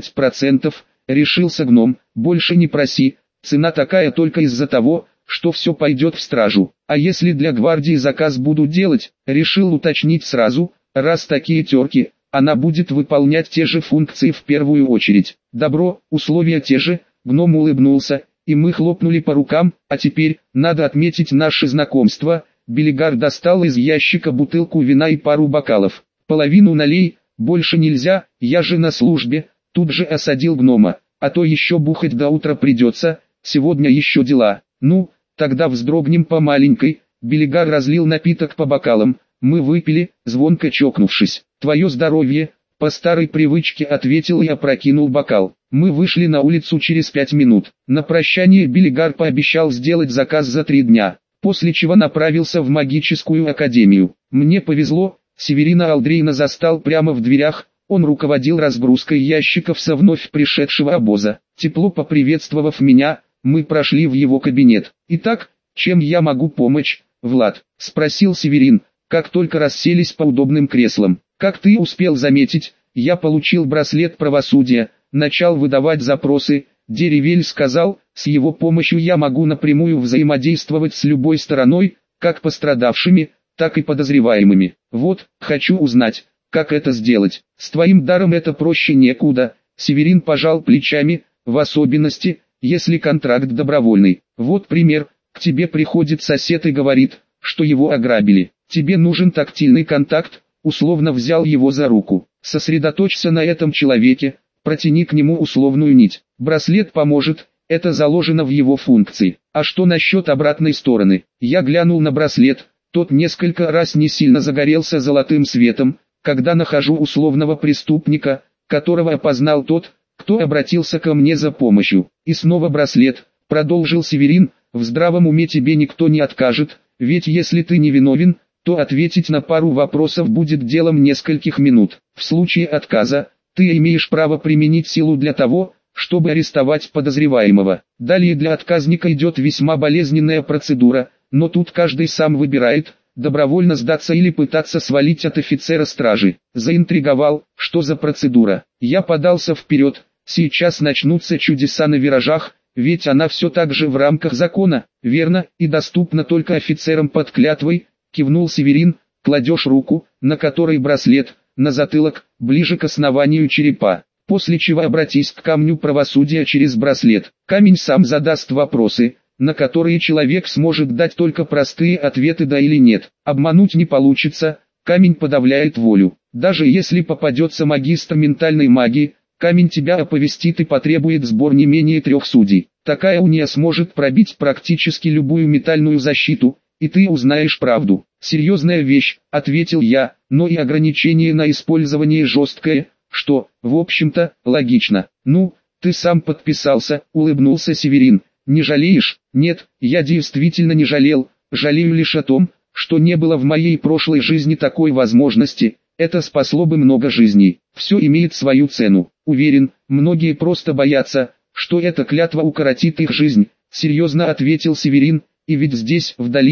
20%, решился гном, больше не проси, цена такая только из-за того, что все пойдет в стражу. А если для гвардии заказ буду делать, решил уточнить сразу, раз такие терки, она будет выполнять те же функции в первую очередь. Добро, условия те же, гном улыбнулся, и мы хлопнули по рукам, а теперь, надо отметить наше знакомство. Белигар достал из ящика бутылку вина и пару бокалов. Половину налей, больше нельзя, я же на службе, тут же осадил гнома, а то еще бухать до утра придется, сегодня еще дела. Ну, тогда вздрогнем по маленькой. Белигар разлил напиток по бокалам, мы выпили, звонко чокнувшись. Твое здоровье, по старой привычке ответил и опрокинул бокал. Мы вышли на улицу через 5 минут. На прощание Белигар пообещал сделать заказ за 3 дня, после чего направился в магическую академию. Мне повезло, Северина Алдрейна застал прямо в дверях, он руководил разгрузкой ящиков со вновь пришедшего обоза. Тепло поприветствовав меня, мы прошли в его кабинет. «Итак, чем я могу помочь, Влад?» – спросил Северин, как только расселись по удобным креслам. «Как ты успел заметить, я получил браслет правосудия, начал выдавать запросы. Деревель сказал, с его помощью я могу напрямую взаимодействовать с любой стороной, как пострадавшими, так и подозреваемыми. Вот, хочу узнать, как это сделать. С твоим даром это проще некуда». Северин пожал плечами, в особенности, если контракт добровольный. Вот пример, к тебе приходит сосед и говорит, что его ограбили. Тебе нужен тактильный контакт, условно взял его за руку. Сосредоточься на этом человеке, протяни к нему условную нить. Браслет поможет, это заложено в его функции. А что насчет обратной стороны? Я глянул на браслет, тот несколько раз не сильно загорелся золотым светом, когда нахожу условного преступника, которого опознал тот, кто обратился ко мне за помощью. И снова браслет, продолжил Северин, в здравом уме тебе никто не откажет, ведь если ты не виновен, то ответить на пару вопросов будет делом нескольких минут. В случае отказа, ты имеешь право применить силу для того, чтобы арестовать подозреваемого. Далее для отказника идет весьма болезненная процедура, но тут каждый сам выбирает, добровольно сдаться или пытаться свалить от офицера стражи. Заинтриговал, что за процедура. Я подался вперед, сейчас начнутся чудеса на виражах, ведь она все так же в рамках закона, верно, и доступна только офицерам под клятвой, кивнул Северин, кладешь руку, на которой браслет, на затылок, ближе к основанию черепа, после чего обратись к камню правосудия через браслет. Камень сам задаст вопросы, на которые человек сможет дать только простые ответы да или нет. Обмануть не получится, камень подавляет волю. Даже если попадется магистр ментальной магии, камень тебя оповестит и потребует сбор не менее 3 судей. Такая уния сможет пробить практически любую ментальную защиту, и ты узнаешь правду. Серьезная вещь, ответил я, но и ограничение на использование жесткое, что, в общем-то, логично. Ну, ты сам подписался, улыбнулся Северин. Не жалеешь? Нет, я действительно не жалел, жалею лишь о том, что не было в моей прошлой жизни такой возможности, это спасло бы много жизней. Все имеет свою цену. Уверен, многие просто боятся, что эта клятва укоротит их жизнь, серьезно ответил Северин, и ведь здесь, в долине,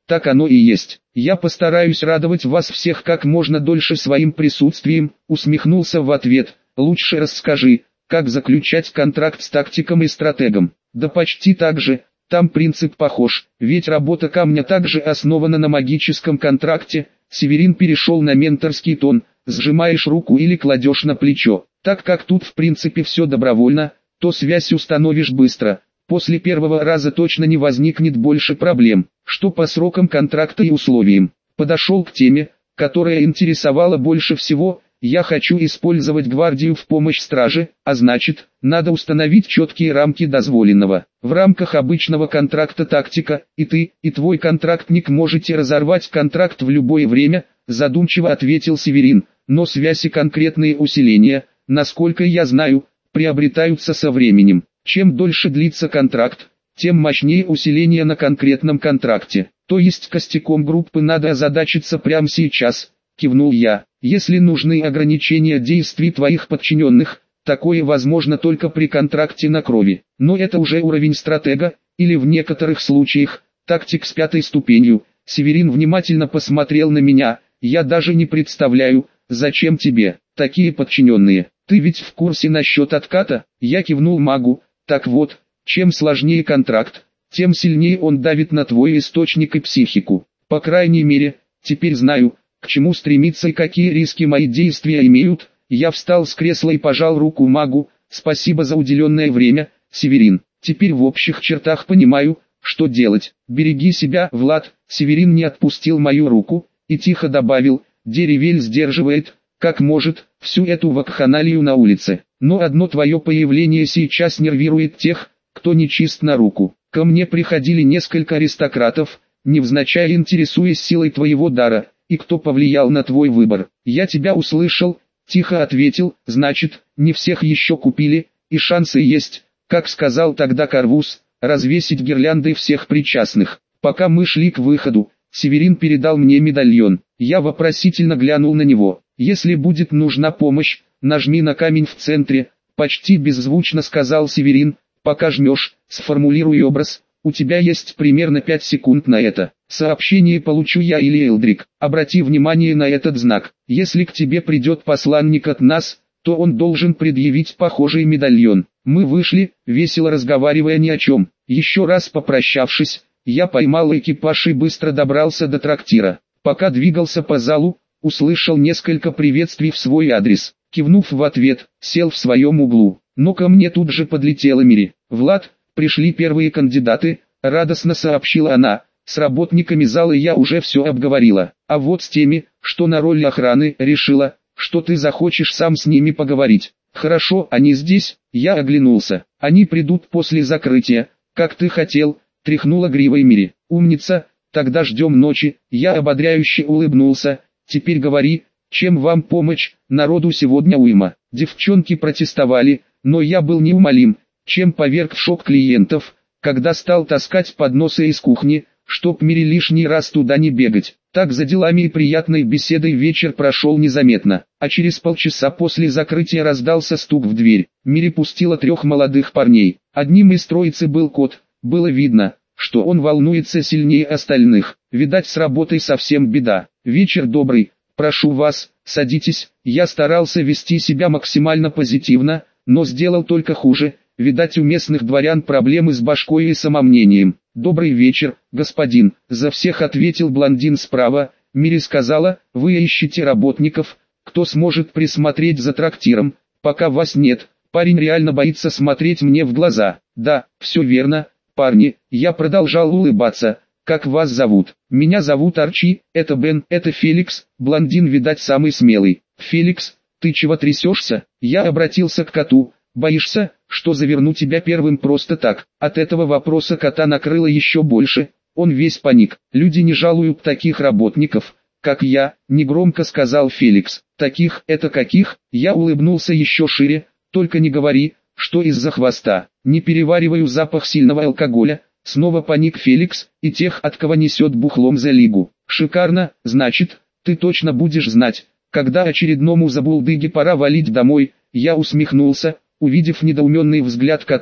Так оно и есть. Я постараюсь радовать вас всех как можно дольше своим присутствием, усмехнулся в ответ. Лучше расскажи, как заключать контракт с тактиком и стратегом. Да почти так же, там принцип похож, ведь работа камня также основана на магическом контракте. Северин перешел на менторский тон, сжимаешь руку или кладешь на плечо. Так как тут в принципе все добровольно, то связь установишь быстро. После первого раза точно не возникнет больше проблем. Что по срокам контракта и условиям? Подошел к теме, которая интересовала больше всего. Я хочу использовать гвардию в помощь страже, а значит, надо установить четкие рамки дозволенного. В рамках обычного контракта тактика, и ты, и твой контрактник можете разорвать контракт в любое время, задумчиво ответил Северин, но связь и конкретные усиления, насколько я знаю, приобретаются со временем. Чем дольше длится контракт, тем мощнее усиление на конкретном контракте. То есть костяком группы надо озадачиться прямо сейчас, кивнул я. Если нужны ограничения действий твоих подчиненных, такое возможно только при контракте на крови. Но это уже уровень стратега, или в некоторых случаях, тактик с 5-й ступенью. Северин внимательно посмотрел на меня. Я даже не представляю, зачем тебе такие подчиненные. Ты ведь в курсе насчет отката? Я кивнул магу. Так вот, чем сложнее контракт, тем сильнее он давит на твой источник и психику. По крайней мере, теперь знаю, к чему стремиться и какие риски мои действия имеют. Я встал с кресла и пожал руку магу. Спасибо за уделенное время, Северин. Теперь в общих чертах понимаю, что делать. Береги себя, Влад. Северин не отпустил мою руку и тихо добавил, Деревель сдерживает, как может, всю эту вакханалию на улице. Но одно твое появление сейчас нервирует тех, кто нечист на руку. Ко мне приходили несколько аристократов, невзначай интересуясь силой твоего дара, и кто повлиял на твой выбор. Я тебя услышал, тихо ответил, значит, не всех еще купили, и шансы есть, как сказал тогда Карвус, развесить гирлянды всех причастных. Пока мы шли к выходу, Северин передал мне медальон. Я вопросительно глянул на него. Если будет нужна помощь, нажми на камень в центре, почти беззвучно сказал Северин. Пока жмешь, сформулируй образ, у тебя есть примерно 5 секунд на это. Сообщение получу я или Элдрик. Обрати внимание на этот знак. Если к тебе придет посланник от нас, то он должен предъявить похожий медальон. Мы вышли, весело разговаривая ни о чем. Еще раз попрощавшись, я поймал экипаж и быстро добрался до трактира. Пока двигался по залу, услышал несколько приветствий в свой адрес. Кивнув в ответ, сел в своем углу. Но ко мне тут же подлетела Мири. «Влад, пришли первые кандидаты», — радостно сообщила она. «С работниками зала я уже все обговорила. А вот с теми, что на роль охраны, решила, что ты захочешь сам с ними поговорить». «Хорошо, они здесь?» Я оглянулся. «Они придут после закрытия, как ты хотел», — тряхнула гривой Мири. «Умница, тогда ждем ночи». Я ободряюще улыбнулся. «Теперь говори, чем вам помочь, народу сегодня уйма». Девчонки протестовали, но я был неумолим, чем поверг в шок клиентов, когда стал таскать подносы из кухни, чтоб Мире лишний раз туда не бегать. Так за делами и приятной беседой вечер прошел незаметно, а через полчаса после закрытия раздался стук в дверь. Мире пустила 3 молодых парней. Одним из троицы был кот. Было видно, что он волнуется сильнее остальных. Видать, с работой совсем беда. «Вечер добрый, прошу вас, садитесь». Я старался вести себя максимально позитивно, но сделал только хуже. Видать, у местных дворян проблемы с башкой и самомнением. «Добрый вечер, господин», — за всех ответил блондин справа. Мири сказала, «Вы ищете работников, кто сможет присмотреть за трактиром, пока вас нет». Парень реально боится смотреть мне в глаза. «Да, все верно, парни», — я продолжал улыбаться. «Как вас зовут?» «Меня зовут Арчи, это Бен, это Феликс». Блондин, видать, самый смелый. «Феликс, ты чего трясешься?» Я обратился к коту. «Боишься, что заверну тебя первым просто так?» От этого вопроса кота накрыло еще больше. Он весь паник. «Люди не жалуют таких работников, как я», — негромко сказал Феликс. «Таких, это каких?» Я улыбнулся еще шире. «Только не говори, что из-за хвоста. Не перевариваю запах сильного алкоголя». Снова паник Феликс, и тех, от кого несет бухлом за лигу. «Шикарно, значит, ты точно будешь знать, когда очередному забулдыге пора валить домой». Я усмехнулся, увидев недоуменный взгляд кота.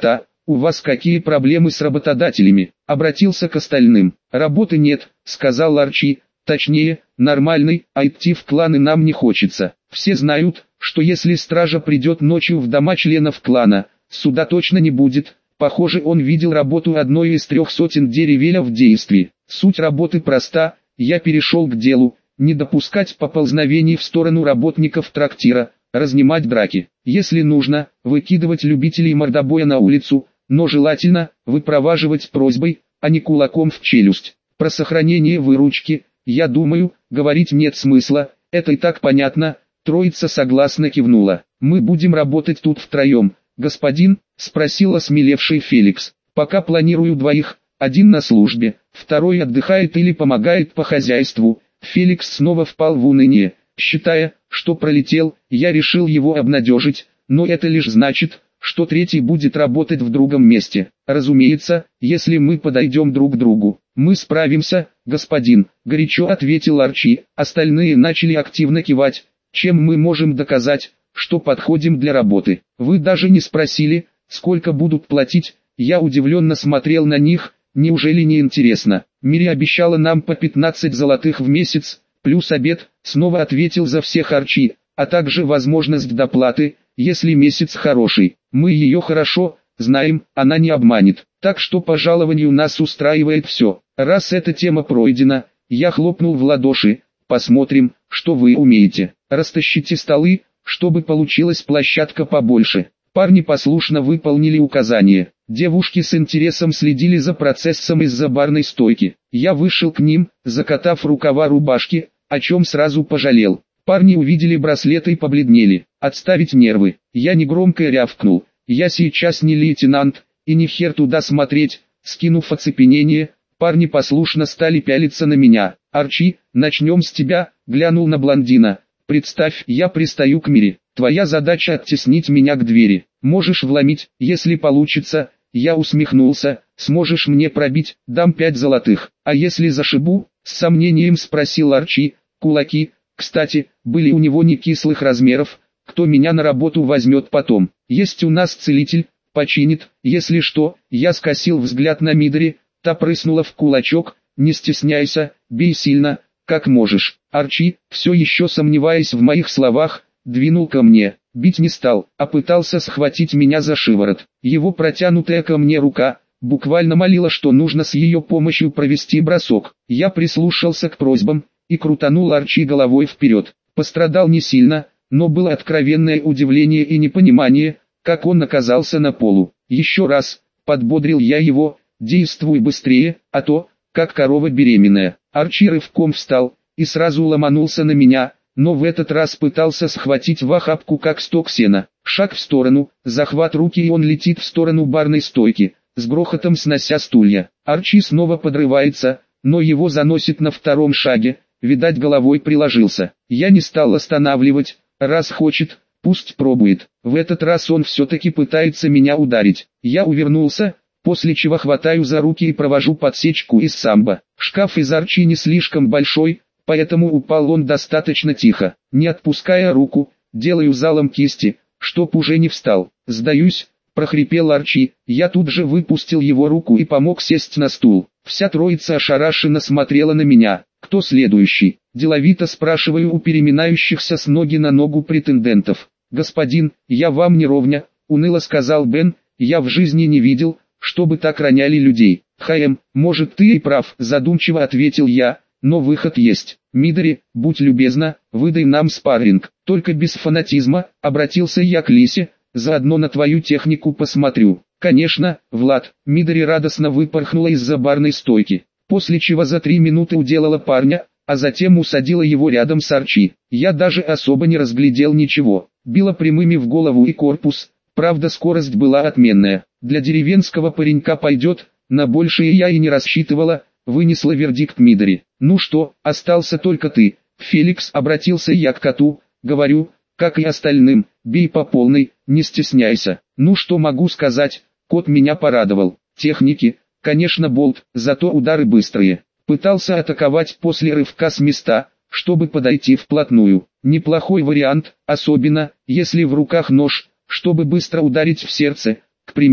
у вас какие проблемы с работодателями?» Обратился к остальным. «Работы нет», — сказал Арчи, «точнее, нормальной, а идти в кланы нам не хочется. Все знают, что если стража придет ночью в дома членов клана, суда точно не будет». Похоже, он видел работу одной из 300 деревель в действии. Суть работы проста, я перешел к делу: не допускать поползновений в сторону работников трактира, разнимать драки. Если нужно, выкидывать любителей мордобоя на улицу, но желательно выпроваживать просьбой, а не кулаком в челюсть. Про сохранение выручки, я думаю, говорить нет смысла, это и так понятно. Троица согласно кивнула. «Мы будем работать тут втроем, господин?» — спросил осмелевший Феликс. «Пока планирую двоих, один на службе, второй отдыхает или помогает по хозяйству». Феликс снова впал в уныние. Считая, что пролетел, я решил его обнадежить, но это лишь значит, что третий будет работать в другом месте. «Разумеется, если мы подойдем друг к другу, мы справимся, господин», — горячо ответил Арчи. Остальные начали активно кивать. «Чем мы можем доказать, что подходим для работы? Вы даже не спросили, сколько будут платить?» Я удивленно смотрел на них. Неужели не интересно? Мири обещала нам по 15 золотых в месяц, плюс обед, снова ответил за всех Арчи, а также возможность доплаты, если месяц хороший. Мы ее хорошо знаем, она не обманет. Так что по жалованию нас устраивает все. Раз эта тема пройдена, я хлопнул в ладоши. Посмотрим, что вы умеете. Растащите столы, чтобы получилась площадка побольше. Парни послушно выполнили указания. Девушки с интересом следили за процессом из-за барной стойки. Я вышел к ним, закатав рукава рубашки, о чем сразу пожалел. Парни увидели браслеты и побледнели. «Отставить нервы!» Я негромко рявкнул. «Я сейчас не лейтенант, и не хер туда смотреть!» Скинув оцепенение, парни послушно стали пялиться на меня. «Арчи, начнем с тебя», — глянул на блондина. «Представь, я пристаю к Мире. Твоя задача оттеснить меня к двери. Можешь вломить, если получится». Я усмехнулся. «Сможешь мне пробить, дам 5 золотых. А если зашибу?» — с сомнением спросил Арчи. «Кулаки, кстати, были у него не кислых размеров. Кто меня на работу возьмет потом? Есть у нас целитель, починит, если что». Я скосил взгляд на Мидори, та прыснула в кулачок. «Не стесняйся, бей сильно, как можешь». Арчи, все еще сомневаясь в моих словах, двинул ко мне. Бить не стал, а пытался схватить меня за шиворот. Его протянутая ко мне рука буквально молила, что нужно с ее помощью провести бросок. Я прислушался к просьбам и крутанул Арчи головой вперед. Пострадал не сильно, но было откровенное удивление и непонимание, как он оказался на полу. «Еще раз», — подбодрил я его, — «действуй быстрее, а то, как корова беременная». Арчи рывком встал и сразу ломанулся на меня, но в этот раз пытался схватить в охапку как сток сена. Шаг в сторону, захват руки, и он летит в сторону барной стойки, с грохотом снося стулья. Арчи снова подрывается, но его заносит на втором шаге, видать головой приложился. Я не стал останавливать, раз хочет, пусть пробует. В этот раз он все-таки пытается меня ударить. Я увернулся, после чего хватаю за руки и провожу подсечку из самбо. Шкаф из Арчи не слишком большой, поэтому упал он достаточно тихо. Не отпуская руку, делаю залом кисти, чтоб уже не встал. «Сдаюсь», — прохрипел Арчи. Я тут же выпустил его руку и помог сесть на стул. Вся троица ошарашенно смотрела на меня. «Кто следующий?» — деловито спрашиваю у переминающихся с ноги на ногу претендентов. «Господин, я вам не ровня», — уныло сказал Бен. «Я в жизни не видел, чтобы так роняли людей». «Может, ты и прав», — задумчиво ответил я. «Но выход есть. Мидори, будь любезна, выдай нам спарринг. Только без фанатизма», — обратился я к Лисе, — «заодно на твою технику посмотрю». «Конечно, Влад». Мидори радостно выпорхнула из-за барной стойки, после чего за 3 минуты уделала парня, а затем усадила его рядом с Арчи. Я даже особо не разглядел ничего. Била прямыми в голову и корпус, правда скорость была отменная. Для деревенского паренька пойдет, на большее я и не рассчитывала. Вынесла вердикт Мидори. «Ну что, остался только ты, Феликс», — обратился я к коту. «Говорю, как и остальным, бей по полной, не стесняйся». Ну что могу сказать, кот меня порадовал. Техники, конечно, болт, зато удары быстрые. Пытался атаковать после рывка с места, чтобы подойти вплотную. Неплохой вариант, особенно, если в руках нож, чтобы быстро ударить в сердце, к примеру.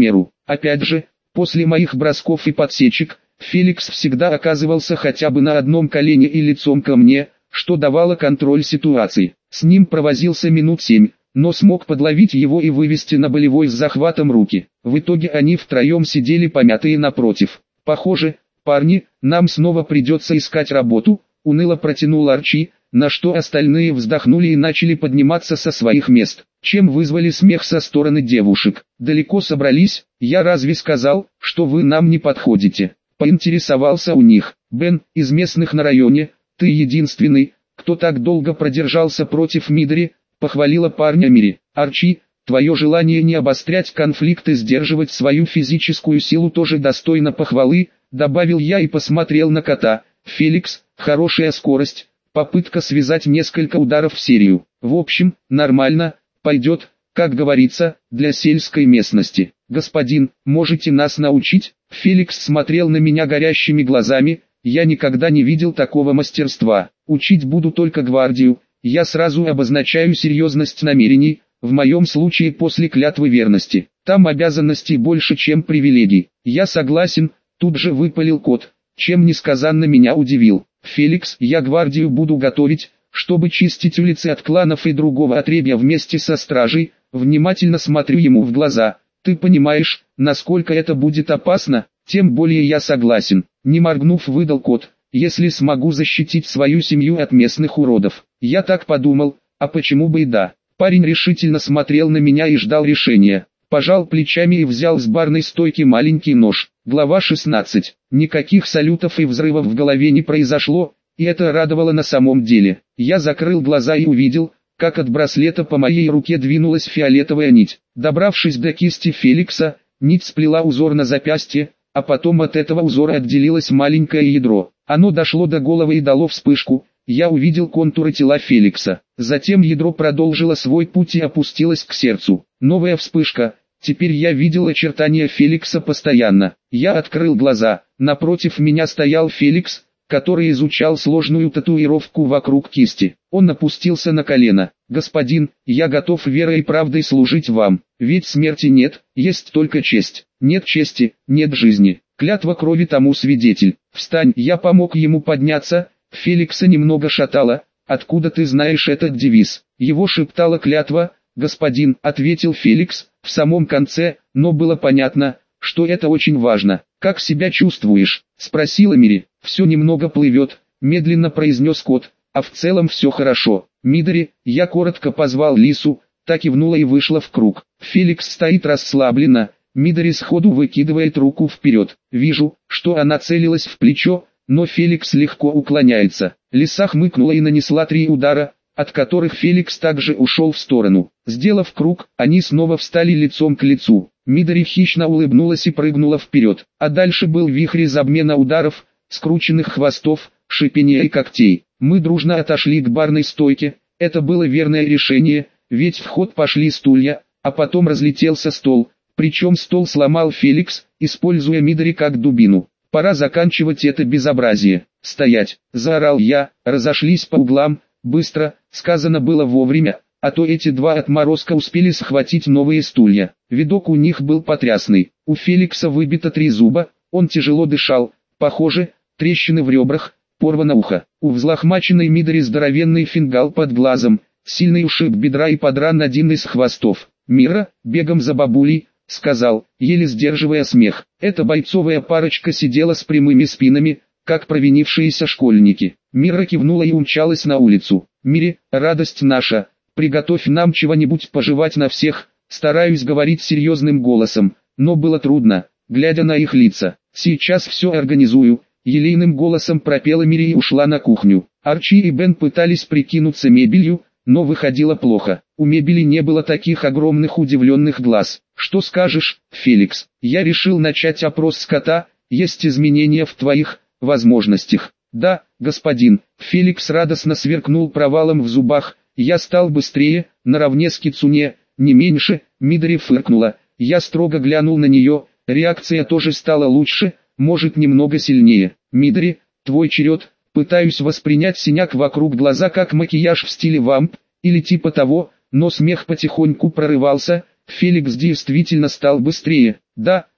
Опять же, после моих бросков и подсечек, Феликс всегда оказывался хотя бы на одном колене и лицом ко мне, что давало контроль ситуации. С ним провозился минут 7, но смог подловить его и вывести на болевой с захватом руки. В итоге они втроем сидели помятые напротив. «Похоже, парни, нам снова придется искать работу», — уныло протянул Арчи, на что остальные вздохнули и начали подниматься со своих мест, чем вызвали смех со стороны девушек. «Далеко собрались? Я разве сказал, что вы нам не подходите?» Поинтересовался у них. «Бен, из местных на районе, ты единственный, кто так долго продержался против Мидори», — похвалила парня Мири. «Арчи, твое желание не обострять конфликт и сдерживать свою физическую силу тоже достойно похвалы», — добавил я и посмотрел на кота. «Феликс, хорошая скорость, попытка связать несколько ударов в серию. В общем, нормально, пойдет, как говорится, для сельской местности. Господин, можете нас научить?» Феликс смотрел на меня горящими глазами. Я никогда не видел такого мастерства. «Учить буду только гвардию. Я сразу обозначаю серьезность намерений, в моем случае после клятвы верности. Там обязанностей больше, чем привилегий». «Я согласен», тут же выпалил кот, чем несказанно меня удивил. «Феликс, я гвардию буду готовить, чтобы чистить улицы от кланов и другого отребья вместе со стражей». Внимательно смотрю ему в глаза. «Ты понимаешь, насколько это будет опасно?» «Тем более я согласен», — не моргнув выдал кот, «если смогу защитить свою семью от местных уродов». Я так подумал, а почему бы и да. Парень решительно смотрел на меня и ждал решения. Пожал плечами и взял с барной стойки маленький нож. Глава 16. Никаких салютов и взрывов в голове не произошло, и это радовало на самом деле. Я закрыл глаза и увидел, как от браслета по моей руке двинулась фиолетовая нить. Добравшись до кисти Феликса, нить сплела узор на запястье, а потом от этого узора отделилось маленькое ядро. Оно дошло до головы и дало вспышку. Я увидел контуры тела Феликса. Затем ядро продолжило свой путь и опустилось к сердцу. Новая вспышка. Теперь я видел очертания Феликса постоянно. Я открыл глаза. Напротив меня стоял Феликс, который изучал сложную татуировку вокруг кисти. Он опустился на колено. «Господин, я готов верой и правдой служить вам, ведь смерти нет, есть только честь. Нет чести, нет жизни. Клятва крови тому свидетель. Встань!» Я помог ему подняться. Феликса немного шатало. «Откуда ты знаешь этот девиз?» Его шептала клятва. «Господин», — ответил Феликс, в самом конце, но было понятно, что это очень важно. «Как себя чувствуешь?» — спросила Мири. «Все немного плывет», — медленно произнес кот, «а в целом все хорошо». «Мидори», — я коротко позвал Лису, та кивнула и вышла в круг. Феликс стоит расслабленно, Мидори сходу выкидывает руку вперед. Вижу, что она целилась в плечо, но Феликс легко уклоняется. Лиса хмыкнула и нанесла 3 удара, от которых Феликс также ушел в сторону. Сделав круг, они снова встали лицом к лицу. Мидори хищно улыбнулась и прыгнула вперед, а дальше был вихрь из обмена ударов, скрученных хвостов, шипения и когтей. Мы дружно отошли к барной стойке. Это было верное решение, ведь в ход пошли стулья, а потом разлетелся стол, причем стол сломал Феликс, используя Мидори как дубину. «Пора заканчивать это безобразие». «Стоять!» – заорал я. Разошлись по углам. Быстро, сказано было вовремя, а то эти 2 отморозка успели схватить новые стулья. Видок у них был потрясный. У Феликса выбито 3 зуба, он тяжело дышал, похоже, трещины в ребрах, порвано ухо. У взлохмаченной Мидори здоровенный фингал под глазом, сильный ушиб бедра и подран один из хвостов. «Мира, бегом за бабулей», — сказал, еле сдерживая смех. Эта бойцовая парочка сидела с прямыми спинами, как провинившиеся школьники. Мира кивнула и умчалась на улицу. «Мири, радость наша, приготовь нам чего-нибудь пожевать на всех», стараюсь говорить серьезным голосом, но было трудно, глядя на их лица. «Сейчас все организую», елейным голосом пропела Мири и ушла на кухню. Арчи и Бен пытались прикинуться мебелью, но выходило плохо. У мебели не было таких огромных удивленных глаз. «Что скажешь, Феликс?» Я решил начать опрос с кота. «Есть изменения в твоих возможностях?» «Да, господин». Феликс радостно сверкнул провалом в зубах. «Я стал быстрее, наравне с Кицуне, не меньше». Мидори фыркнула. Я строго глянул на нее. Реакция тоже стала лучше, может немного сильнее. «Мидори, твой черед». Пытаюсь воспринять синяк вокруг глаза как макияж в стиле вамп, или типа того, но смех потихоньку прорывался. Феликс действительно стал быстрее. «Да,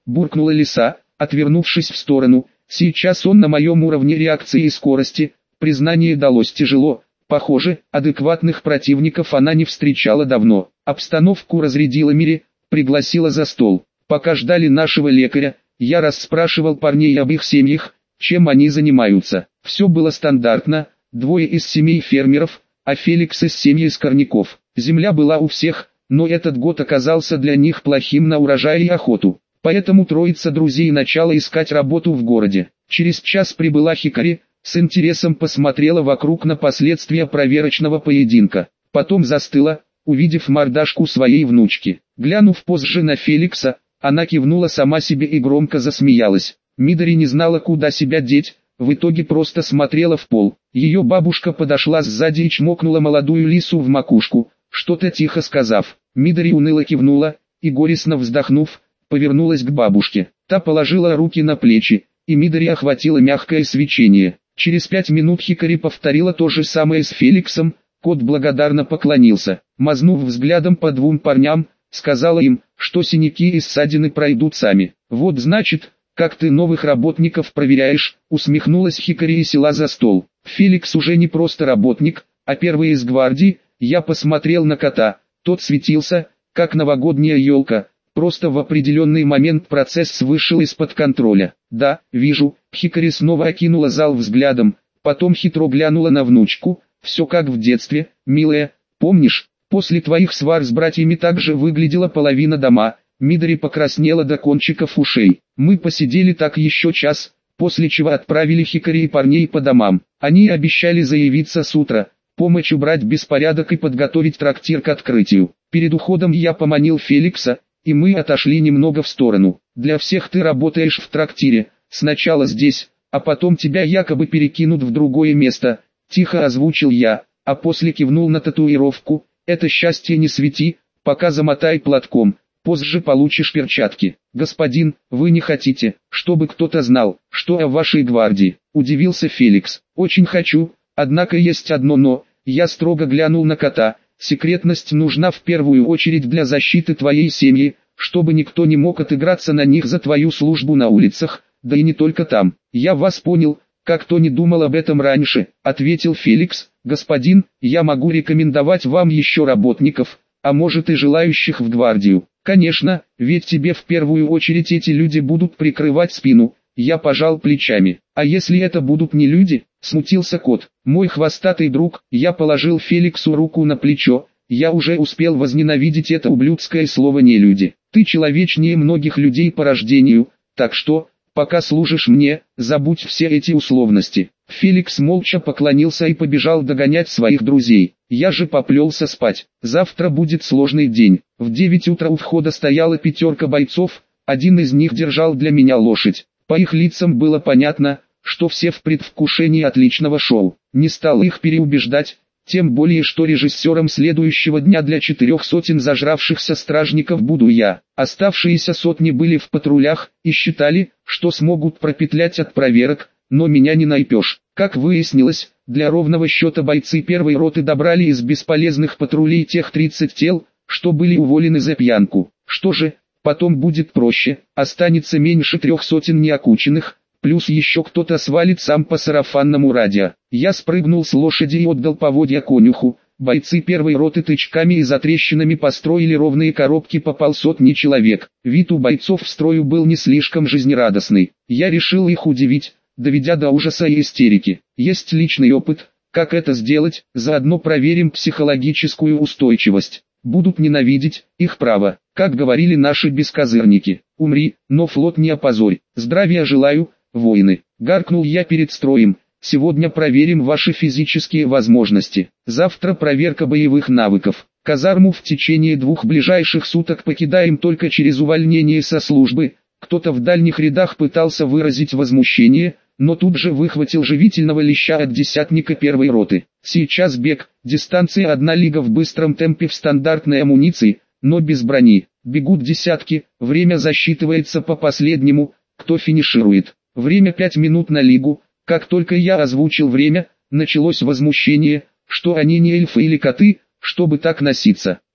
буркнула лиса, отвернувшись в сторону. Сейчас он на моем уровне реакции и скорости. Признание далось тяжело. Похоже, адекватных противников она не встречала давно. Обстановку разрядила Мири, пригласила за стол. Пока ждали нашего лекаря, я расспрашивал парней об их семьях, чем они занимаются. Все было стандартно, двое из семей фермеров, а Феликс из семьи скорняков. Земля была у всех, но этот год оказался для них плохим на урожай и охоту. Поэтому троица друзей начала искать работу в городе. Через час прибыла Хикари, с интересом посмотрела вокруг на последствия проверочного поединка. Потом застыла, увидев мордашку своей внучки. Глянув позже на Феликса, она кивнула сама себе и громко засмеялась. Мидори не знала, куда себя деть, в итоге просто смотрела в пол. Ее бабушка подошла сзади и чмокнула молодую лису в макушку, что-то тихо сказав. Мидори уныло кивнула, и горестно вздохнув, повернулась к бабушке. Та положила руки на плечи, и Мидори охватило мягкое свечение. Через 5 минут Хикари повторила то же самое с Феликсом. Кот благодарно поклонился. Мазнув взглядом по двум парням, сказала им, что синяки и ссадины пройдут сами. «Вот значит, как ты новых работников проверяешь», усмехнулась Хикари и села за стол. «Феликс уже не просто работник, а первый из гвардии». Я посмотрел на кота, тот светился, как новогодняя елка. Просто в определенный момент процесс вышел из-под контроля. «Да, вижу», Хикари снова окинула зал взглядом, потом хитро глянула на внучку. «Все как в детстве, милая, помнишь, после твоих свар с братьями так же выглядела половина дома». Мидори покраснела до кончиков ушей. Мы посидели так еще час, после чего отправили Хикари и парней по домам. Они обещали заявиться с утра, помочь убрать беспорядок и подготовить трактир к открытию. Перед уходом я поманил Феликса, и мы отошли немного в сторону. «Для всех ты работаешь в трактире, сначала здесь, а потом тебя якобы перекинут в другое место», тихо озвучил я, а после кивнул на татуировку. «Это счастье не свети, пока замотай платком, позже получишь перчатки». «Господин, вы не хотите, чтобы кто-то знал, что о вашей гвардии?» Удивился Феликс. «Очень хочу, однако есть одно но». Я строго глянул на кота. «Секретность нужна в первую очередь для защиты твоей семьи, чтобы никто не мог отыграться на них за твою службу на улицах, да и не только там». «Я вас понял, как-то не думал об этом раньше», ответил Феликс. «Господин, я могу рекомендовать вам еще работников, а может и желающих в гвардию». «Конечно, ведь тебе в первую очередь эти люди будут прикрывать спину». Я пожал плечами. «А если это будут не люди?» Смутился кот. «Мой хвостатый друг». Я положил Феликсу руку на плечо. «Я уже успел возненавидеть это ублюдское слово «не люди». Ты человечнее многих людей по рождению, так что, пока служишь мне, забудь все эти условности». Феликс молча поклонился и побежал догонять своих друзей. Я же поплелся спать. Завтра будет сложный день. В 9 утра у входа стояла 5 бойцов, один из них держал для меня лошадь. По их лицам было понятно, что все в предвкушении отличного шоу. Не стал их переубеждать, тем более что режиссером следующего дня для 400 зажравшихся стражников буду я. Оставшиеся сотни были в патрулях и считали, что смогут пропетлять от проверок, но меня не найдешь. Как выяснилось, для ровного счета бойцы первой роты добрали из бесполезных патрулей тех 30 тел, что были уволены за пьянку. Что же, потом будет проще, останется меньше 300 неокученных, плюс еще кто-то свалит сам по сарафанному радио. Я спрыгнул с лошади и отдал поводья конюху. Бойцы первой роты тычками и затрещинами построили ровные коробки по 500 человек. Вид у бойцов в строю был не слишком жизнерадостный. Я решил их удивить, доведя до ужаса и истерики. Есть личный опыт, как это сделать, заодно проверим психологическую устойчивость. Будут ненавидеть, их право, как говорили наши бескозырники. Умри, но флот не опозорь. Здравия желаю, воины. Гаркнул я перед строем. Сегодня проверим ваши физические возможности. Завтра проверка боевых навыков. Казарму в течение 2 ближайших суток покидаем только через увольнение со службы. Кто-то в дальних рядах пытался выразить возмущение, но тут же выхватил живительного леща от десятника первой роты. Сейчас бег, дистанция 1 лига в быстром темпе в стандартной амуниции, но без брони. Бегут десятки, время засчитывается по последнему, кто финиширует. Время 5 минут на лигу. Как только я озвучил время, началось возмущение, что они не эльфы или коты, чтобы так носиться.